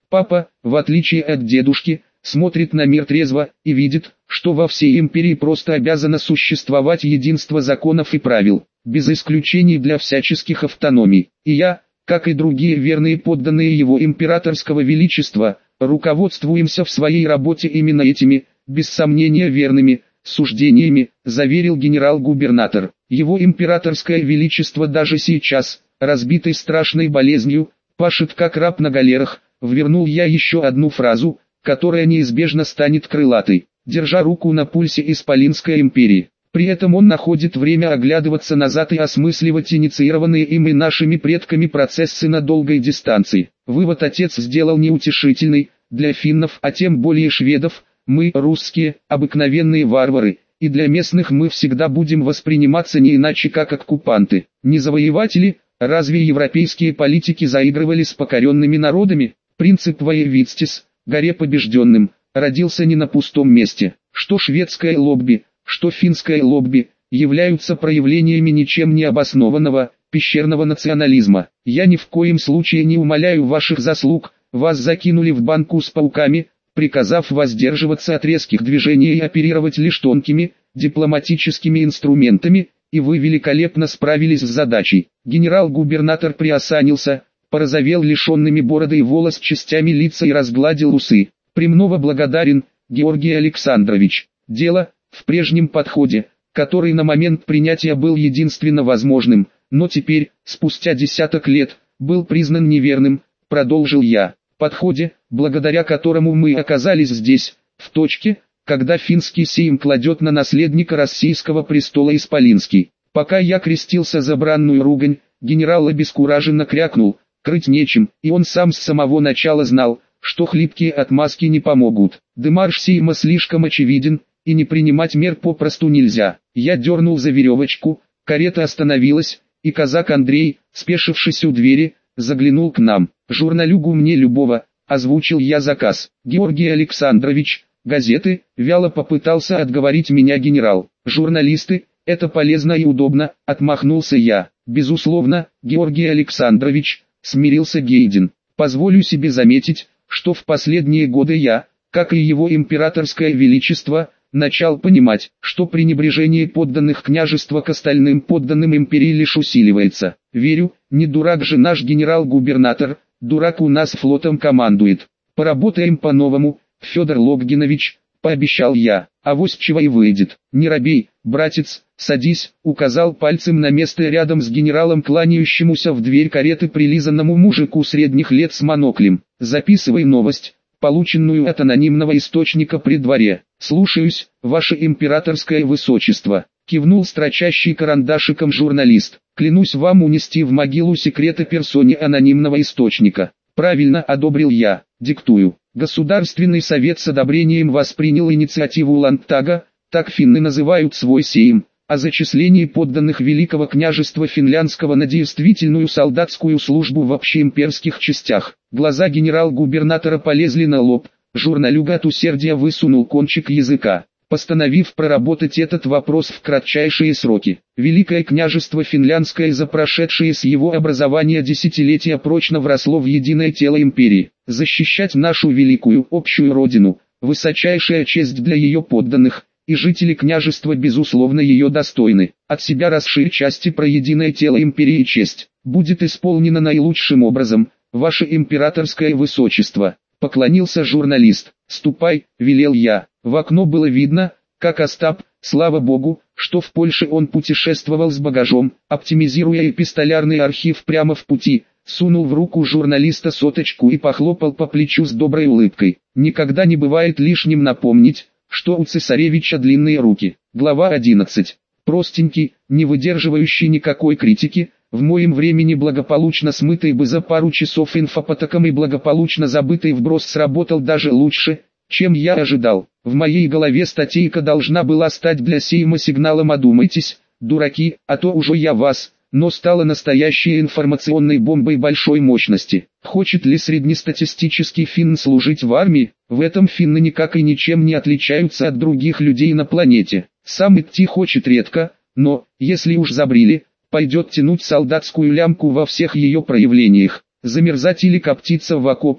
Папа, в отличие от дедушки, смотрит на мир трезво и видит, что во всей империи просто обязано существовать единство законов и правил, без исключений для всяческих автономий. И я, как и другие верные подданные его императорского величества, руководствуемся в своей работе именно этими, без сомнения верными, суждениями, заверил генерал-губернатор. Его императорское величество даже сейчас, разбитый страшной болезнью, пашет как раб на галерах. Ввернул я еще одну фразу, которая неизбежно станет крылатой, держа руку на пульсе Исполинской империи. При этом он находит время оглядываться назад и осмысливать инициированные им и нашими предками процессы на долгой дистанции. Вывод отец сделал неутешительный, для финнов, а тем более шведов, мы, русские, обыкновенные варвары, и для местных мы всегда будем восприниматься не иначе как оккупанты, не завоеватели. Разве европейские политики заигрывали с покоренными народами? Принцип воевитстис, горе побежденным, родился не на пустом месте. Что шведское лобби, что финское лобби, являются проявлениями ничем не обоснованного, пещерного национализма. Я ни в коем случае не умаляю ваших заслуг, вас закинули в банку с пауками, приказав воздерживаться от резких движений и оперировать лишь тонкими, дипломатическими инструментами, и вы великолепно справились с задачей. Генерал-губернатор приосанился, порозовел лишенными бороды и волос частями лица и разгладил усы. Премного благодарен, Георгий Александрович. Дело в прежнем подходе, который на момент принятия был единственно возможным, но теперь, спустя десяток лет, был признан неверным, продолжил я. Подходе, благодаря которому мы оказались здесь, в точке, когда финский сейм кладет на наследника российского престола Исполинский. Пока я крестился за бранную ругань, генерал обескураженно крякнул, крыть нечем, и он сам с самого начала знал, что хлипкие отмазки не помогут. Демарш сейма слишком очевиден, и не принимать мер попросту нельзя. Я дернул за веревочку, карета остановилась, и казак Андрей, спешившись у двери, заглянул к нам. «Журналюгу мне любого», — озвучил я заказ. «Георгий Александрович, газеты», — вяло попытался отговорить меня генерал. «Журналисты, это полезно и удобно», — отмахнулся я. «Безусловно, Георгий Александрович», — смирился Гейдин. «Позволю себе заметить, что в последние годы я, как и его императорское величество, начал понимать, что пренебрежение подданных княжества к остальным подданным империи лишь усиливается. Верю, не дурак же наш генерал-губернатор, дурак у нас флотом командует. Поработаем по-новому, Федор Логгинович», — пообещал я. «Авось чего и выйдет. Не робей, братец, садись», — указал пальцем на место рядом с генералом, кланяющемуся в дверь кареты прилизанному мужику средних лет с моноклем. «Записывай новость, полученную от анонимного источника при дворе». «Слушаюсь, ваше императорское высочество», — кивнул строчащий карандашиком журналист. «Клянусь вам унести в могилу секреты персоне анонимного источника». «Правильно», — одобрил я. «Диктую». Государственный совет с одобрением воспринял инициативу Ландтага, так финны называют свой сейм, о зачислении подданных Великого княжества Финляндского на действительную солдатскую службу в общеимперских частях. Глаза генерал-губернатора полезли на лоб, журналюга от усердия высунул кончик языка, постановив проработать этот вопрос в кратчайшие сроки. Великое княжество Финляндское за прошедшие с его образования десятилетия прочно вросло в единое тело империи. Защищать нашу великую общую родину – высочайшая честь для ее подданных, и жители княжества безусловно ее достойны. От себя расширь части про единое тело империи и честь. Будет исполнено наилучшим образом, ваше императорское высочество. Поклонился журналист. «Ступай», — велел я. В окно было видно, как Остап, слава богу, что в Польше он путешествовал с багажом, оптимизируя эпистолярный архив прямо в пути, сунул в руку журналиста соточку и похлопал по плечу с доброй улыбкой. Никогда не бывает лишним напомнить, что у цесаревича длинные руки. Глава 11. Простенький, не выдерживающий никакой критики, в моем времени благополучно смытый бы за пару часов инфопотоком и благополучно забытый вброс сработал даже лучше, чем я ожидал. В моей голове статейка должна была стать для сейма сигналом «Одумайтесь, дураки, а то уже я вас», но стала настоящей информационной бомбой большой мощности. Хочет ли среднестатистический финн служить в армии? В этом финны никак и ничем не отличаются от других людей на планете. Сам идти хочет редко, но, если уж забрили, пойдет тянуть солдатскую лямку во всех ее проявлениях. Замерзать или коптиться в окопах,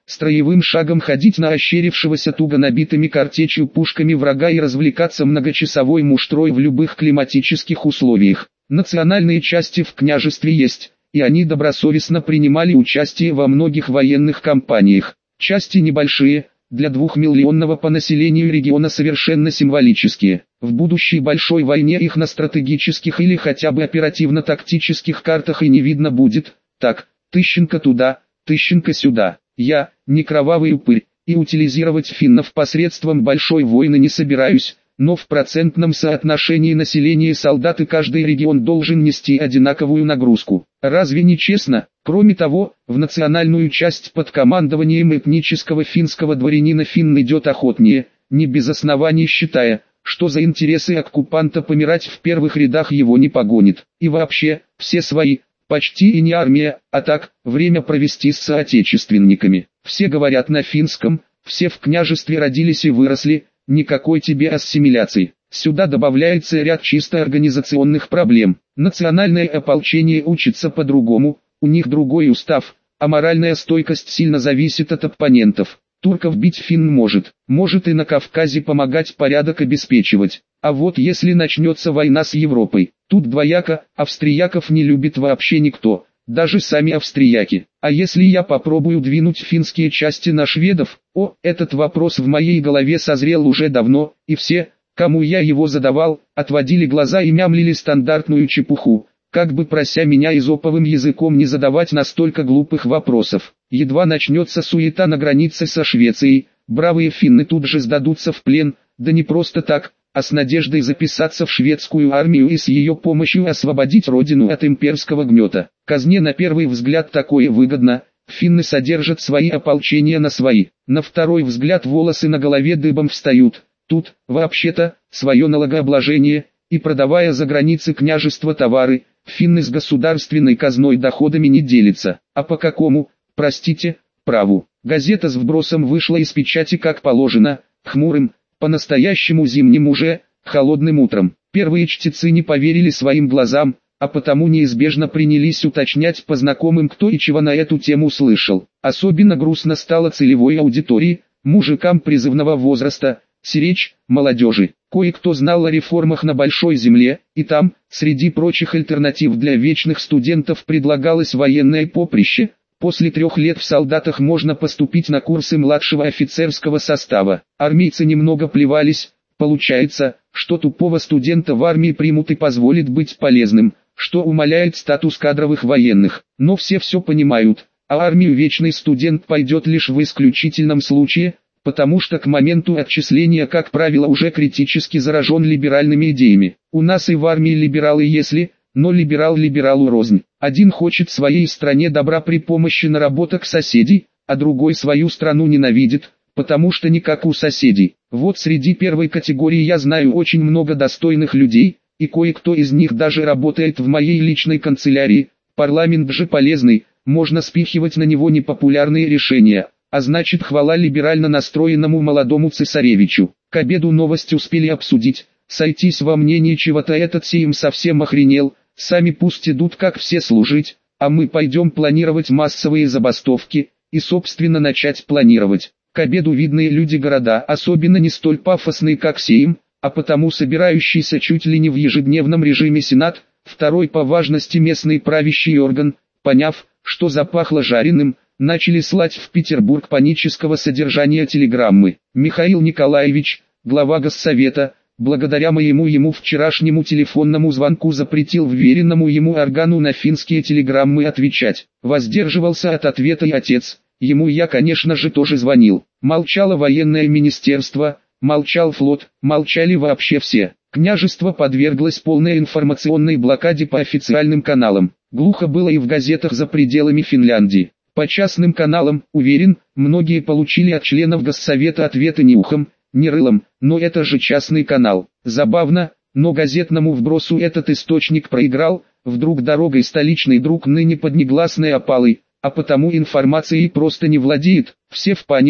строевым шагом ходить на ощерившегося туго набитыми картечью пушками врага и развлекаться многочасовой муштрой в любых климатических условиях. Национальные части в княжестве есть, и они добросовестно принимали участие во многих военных кампаниях. Части небольшие, для 2-миллионного по населению региона совершенно символические. В будущей большой войне их на стратегических или хотя бы оперативно-тактических картах и не видно будет. Так, Тыщенко туда, Тыщенко сюда. Я, не кровавый упырь, и утилизировать финнов посредством большой войны не собираюсь, но в процентном соотношении населения и солдат и каждый регион должен нести одинаковую нагрузку. Разве не честно? Кроме того, в национальную часть под командованием этнического финского дворянина финн идет охотнее, не без оснований считая, что за интересы оккупанта помирать в первых рядах его не погонит. И вообще, все свои, почти и не армия, а так, время провести с соотечественниками. Все говорят на финском, все в княжестве родились и выросли, никакой тебе ассимиляции. Сюда добавляется ряд чисто организационных проблем. Национальное ополчение учится по-другому, у них другой устав, а моральная стойкость сильно зависит от оппонентов. Турков бить финн может и на Кавказе помогать порядок обеспечивать. А вот если начнется война с Европой, тут двояко, австрияков не любит вообще никто, даже сами австрияки. А если я попробую двинуть финские части на шведов? Этот вопрос в моей голове созрел уже давно, и все, кому я его задавал, отводили глаза и мямлили стандартную чепуху, как бы прося меня эзоповым языком не задавать настолько глупых вопросов. Едва начнется суета на границе со Швецией, бравые финны тут же сдадутся в плен, да не просто так, а с надеждой записаться в шведскую армию и с ее помощью освободить родину от имперского гнета. Казне на первый взгляд такое выгодно, финны содержат свои ополчения на свои, на второй взгляд волосы на голове дыбом встают. Тут, вообще-то, свое налогообложение, и продавая за границы княжества товары, финны с государственной казной доходами не делятся. А по какому, простите, праву? Газета с вбросом вышла из печати как положено, хмурым, по-настоящему зимним уже, холодным утром. Первые чтецы не поверили своим глазам, а потому неизбежно принялись уточнять по знакомым, кто и чего на эту тему слышал. Особенно грустно стало целевой аудитории, мужикам призывного возраста, сиречь, молодежи. Кое-кто знал о реформах на Большой Земле, и там, среди прочих альтернатив для вечных студентов предлагалось военное поприще. После 3 лет в солдатах можно поступить на курсы младшего офицерского состава. Армейцы немного плевались, получается, что тупого студента в армии примут и позволит быть полезным, что умаляет статус кадровых военных. Но все понимают, а армию вечный студент пойдет лишь в исключительном случае, потому что к моменту отчисления, как правило, уже критически заражен либеральными идеями. У нас и в армии либералы если, но либерал либералу рознь. Один хочет своей стране добра при помощи наработок соседей, а другой свою страну ненавидит, потому что не как у соседей. Вот среди первой категории я знаю очень много достойных людей, и кое-кто из них даже работает в моей личной канцелярии. Парламент же полезный, можно спихивать на него непопулярные решения. А значит, хвала либерально настроенному молодому цесаревичу. К обеду новость успели обсудить, сойтись во мнении чего-то этот Сейм совсем охренел, сами пусть идут как все служить, а мы пойдем планировать массовые забастовки, и собственно начать планировать. К обеду видные люди города, особенно не столь пафосные как Сейм, а потому собирающийся чуть ли не в ежедневном режиме Сенат, второй по важности местный правящий орган, поняв, что запахло жареным, начали слать в Петербург панического содержания телеграммы. Михаил Николаевич, глава Госсовета, благодаря моему вчерашнему телефонному звонку запретил вверенному ему органу на финские телеграммы отвечать. Воздерживался от ответа и отец, ему я конечно же тоже звонил. Молчало военное министерство, молчал флот, молчали вообще все. Княжество подверглось полной информационной блокаде по официальным каналам. Глухо было и в газетах за пределами Финляндии. По частным каналам, уверен, многие получили от членов Госсовета ответы ни ухом, ни рылом, но это же частный канал. Забавно, но газетному вбросу этот источник проиграл, вдруг дорогой столичный друг ныне под негласной опалой, а потому информацией просто не владеет. Все в панику,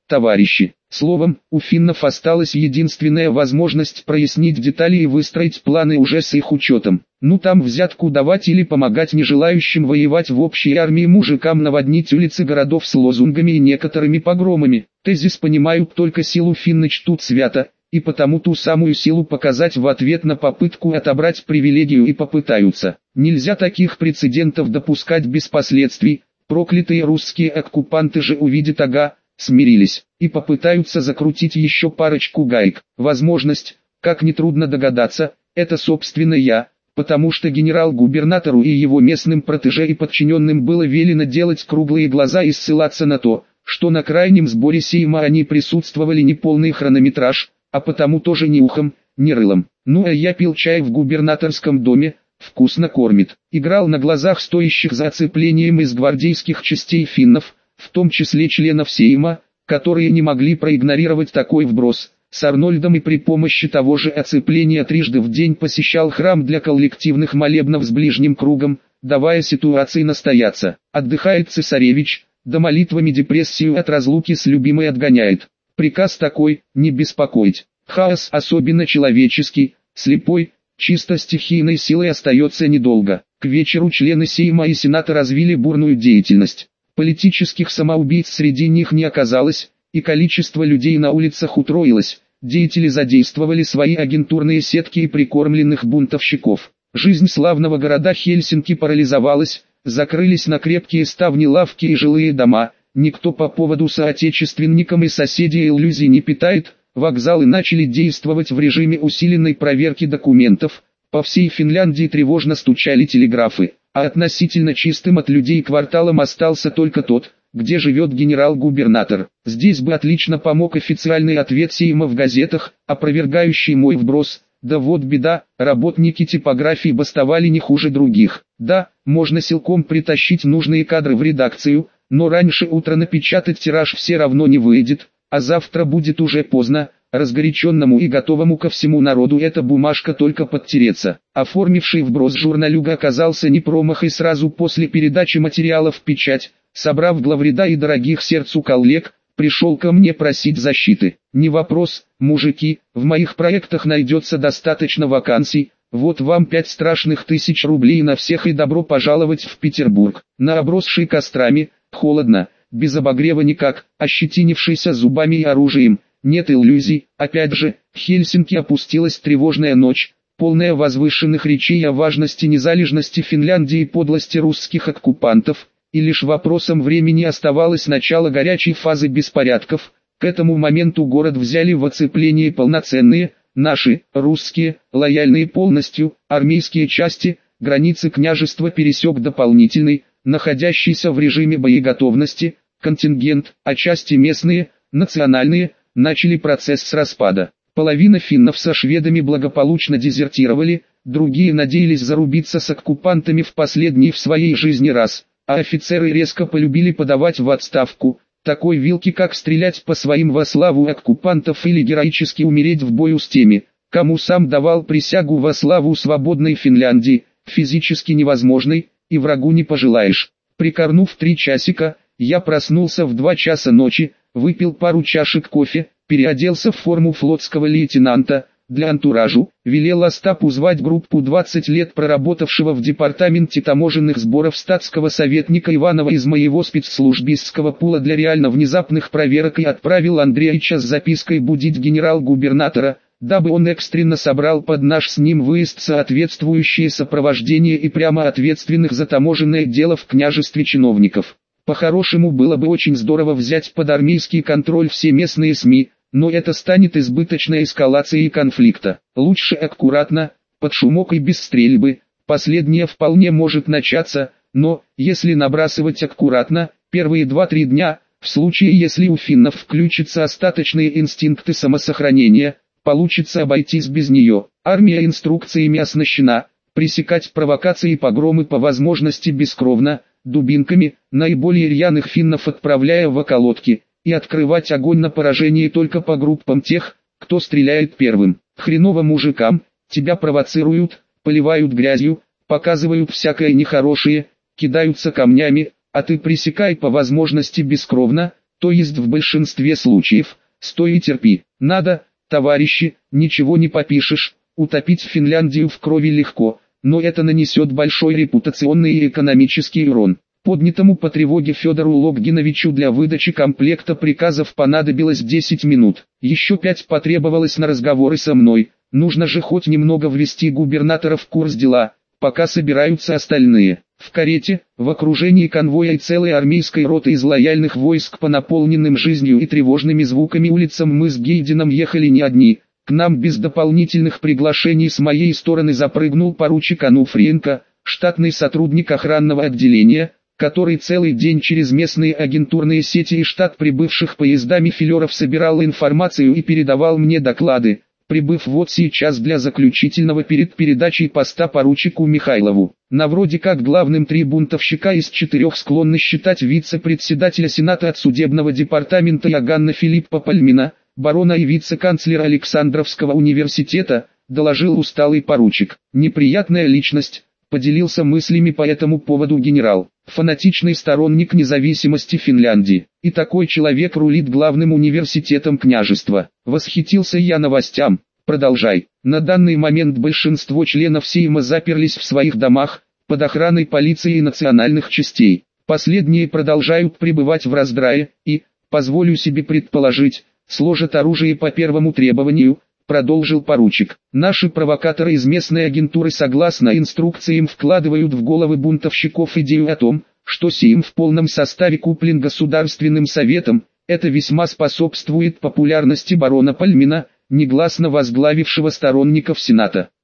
товарищи. Словом, у финнов осталась единственная возможность прояснить детали и выстроить планы уже с их учетом. Ну там взятку давать или помогать нежелающим воевать в общей армии мужикам наводнить улицы городов с лозунгами и некоторыми погромами. Тезис понимают только силу финны чтут свято, и потому ту самую силу показать в ответ на попытку отобрать привилегию и попытаются. Нельзя таких прецедентов допускать без последствий, проклятые русские оккупанты же увидят ага, смирились, и попытаются закрутить еще парочку гаек. Возможность, как нетрудно догадаться, это собственно я, потому что генерал-губернатору и его местным протеже и подчиненным было велено делать круглые глаза и ссылаться на то, что на крайнем сборе Сейма они присутствовали не полный хронометраж, а потому тоже ни ухом, ни рылом. Ну а я пил чай в губернаторском доме, вкусно кормит. Играл на глазах стоящих за оцеплением из гвардейских частей финнов, в том числе членов Сейма, которые не могли проигнорировать такой вброс. С Арнольдом и при помощи того же оцепления трижды в день посещал храм для коллективных молебнов с ближним кругом, давая ситуации настояться. Отдыхает цесаревич, да молитвами депрессию от разлуки с любимой отгоняет. Приказ такой, не беспокоить. Хаос, особенно человеческий, слепой, чисто стихийной силой остается недолго. К вечеру члены Сейма и Сената развили бурную деятельность. Политических самоубийц среди них не оказалось, и количество людей на улицах утроилось. Деятели задействовали свои агентурные сетки и прикормленных бунтовщиков. Жизнь славного города Хельсинки парализовалась, закрылись на крепкие ставни лавки и жилые дома. Никто по поводу соотечественникам и соседей иллюзий не питает. Вокзалы начали действовать в режиме усиленной проверки документов. По всей Финляндии тревожно стучали телеграфы, а относительно чистым от людей кварталом остался только тот, где живет генерал-губернатор. Здесь бы отлично помог официальный ответ Сейма в газетах, опровергающий мой вброс. Да вот беда, работники типографии бастовали не хуже других. Да, можно силком притащить нужные кадры в редакцию, но раньше утра напечатать тираж все равно не выйдет, а завтра будет уже поздно. Разгоряченному и готовому ко всему народу эта бумажка только подтереться. Оформивший вброс журналюга оказался не промах и сразу после передачи материала в печать, собрав главреда и дорогих сердцу коллег, пришел ко мне просить защиты. Не вопрос, мужики, в моих проектах найдется достаточно вакансий, вот вам 5 страшных тысяч рублей на всех и добро пожаловать в Петербург. На обросший кострами, холодно, без обогрева никак, ощетинившийся зубами и оружием. Нет иллюзий, опять же, в Хельсинки опустилась тревожная ночь, полная возвышенных речей о важности незалежности Финляндии и подлости русских оккупантов, и лишь вопросом времени оставалось начало горячей фазы беспорядков. К этому моменту город взяли в оцепление полноценные, наши, русские, лояльные полностью, армейские части, границы княжества пересек дополнительный, находящийся в режиме боеготовности, контингент, а части местные, национальные, начали процесс с распада. Половина финнов со шведами благополучно дезертировали, другие надеялись зарубиться с оккупантами в последний в своей жизни раз, а офицеры резко полюбили подавать в отставку. Такой вилки как стрелять по своим во славу оккупантов или героически умереть в бою с теми, кому сам давал присягу во славу свободной Финляндии, физически невозможной, и врагу не пожелаешь. Прикорнув 3 часика, я проснулся в 2 часа ночи, выпил пару чашек кофе, переоделся в форму флотского лейтенанта. Для антуражу велел Остапу звать группу 20 лет проработавшего в департаменте таможенных сборов статского советника Иванова из моего спецслужбистского пула для реально внезапных проверок и отправил Андреевича с запиской будить генерал-губернатора, дабы он экстренно собрал под наш с ним выезд соответствующее сопровождение и прямо ответственных за таможенное дело в княжестве чиновников. По-хорошему было бы очень здорово взять под армейский контроль все местные СМИ, но это станет избыточной эскалацией конфликта. Лучше аккуратно, под шумок и без стрельбы. Последнее вполне может начаться, но, если набрасывать аккуратно, первые 2-3 дня, в случае если у финнов включатся остаточные инстинкты самосохранения, получится обойтись без нее. Армия инструкциями оснащена, пресекать провокации и погромы по возможности бескровно, дубинками, наиболее рьяных финнов отправляя в околотки, и открывать огонь на поражение только по группам тех, кто стреляет первым. Хреново мужикам, тебя провоцируют, поливают грязью, показывают всякое нехорошее, кидаются камнями, а ты пресекай по возможности бескровно, То есть в большинстве случаев, стой и терпи. Надо, товарищи, ничего не попишешь, утопить Финляндию в крови легко, но это нанесет большой репутационный и экономический урон. Поднятому по тревоге Федору Логиновичу для выдачи комплекта приказов понадобилось 10 минут. Еще 5 потребовалось на разговоры со мной. Нужно же хоть немного ввести губернатора в курс дела, пока собираются остальные. В карете, в окружении конвоя и целой армейской роты из лояльных войск по наполненным жизнью и тревожными звуками улицам мы с Гейдином ехали не одни. К нам без дополнительных приглашений с моей стороны запрыгнул поручик Ануфриенко, штатный сотрудник охранного отделения, который целый день через местные агентурные сети и штат прибывших поездами филеров собирал информацию и передавал мне доклады, прибыв вот сейчас для заключительного перед передачей поста поручику Михайлову. На вроде как главным 3 бунтовщика из 4 склонны считать вице-председателя Сената от судебного департамента Иоганна Филиппа Пальмина, барона и вице-канцлера Александровского университета, доложил усталый поручик. Неприятная личность, поделился мыслями по этому поводу генерал. Фанатичный сторонник независимости Финляндии. И такой человек рулит главным университетом княжества. Восхитился я новостям. Продолжай. На данный момент большинство членов Сейма заперлись в своих домах, под охраной полиции и национальных частей. Последние продолжают пребывать в раздрае и, позволю себе предположить, сложат оружие по первому требованию, продолжил поручик. Наши провокаторы из местной агентуры согласно инструкциям вкладывают в головы бунтовщиков идею о том, что Сейм в полном составе куплен Государственным Советом. Это весьма способствует популярности барона Пальмина, негласно возглавившего сторонников Сената.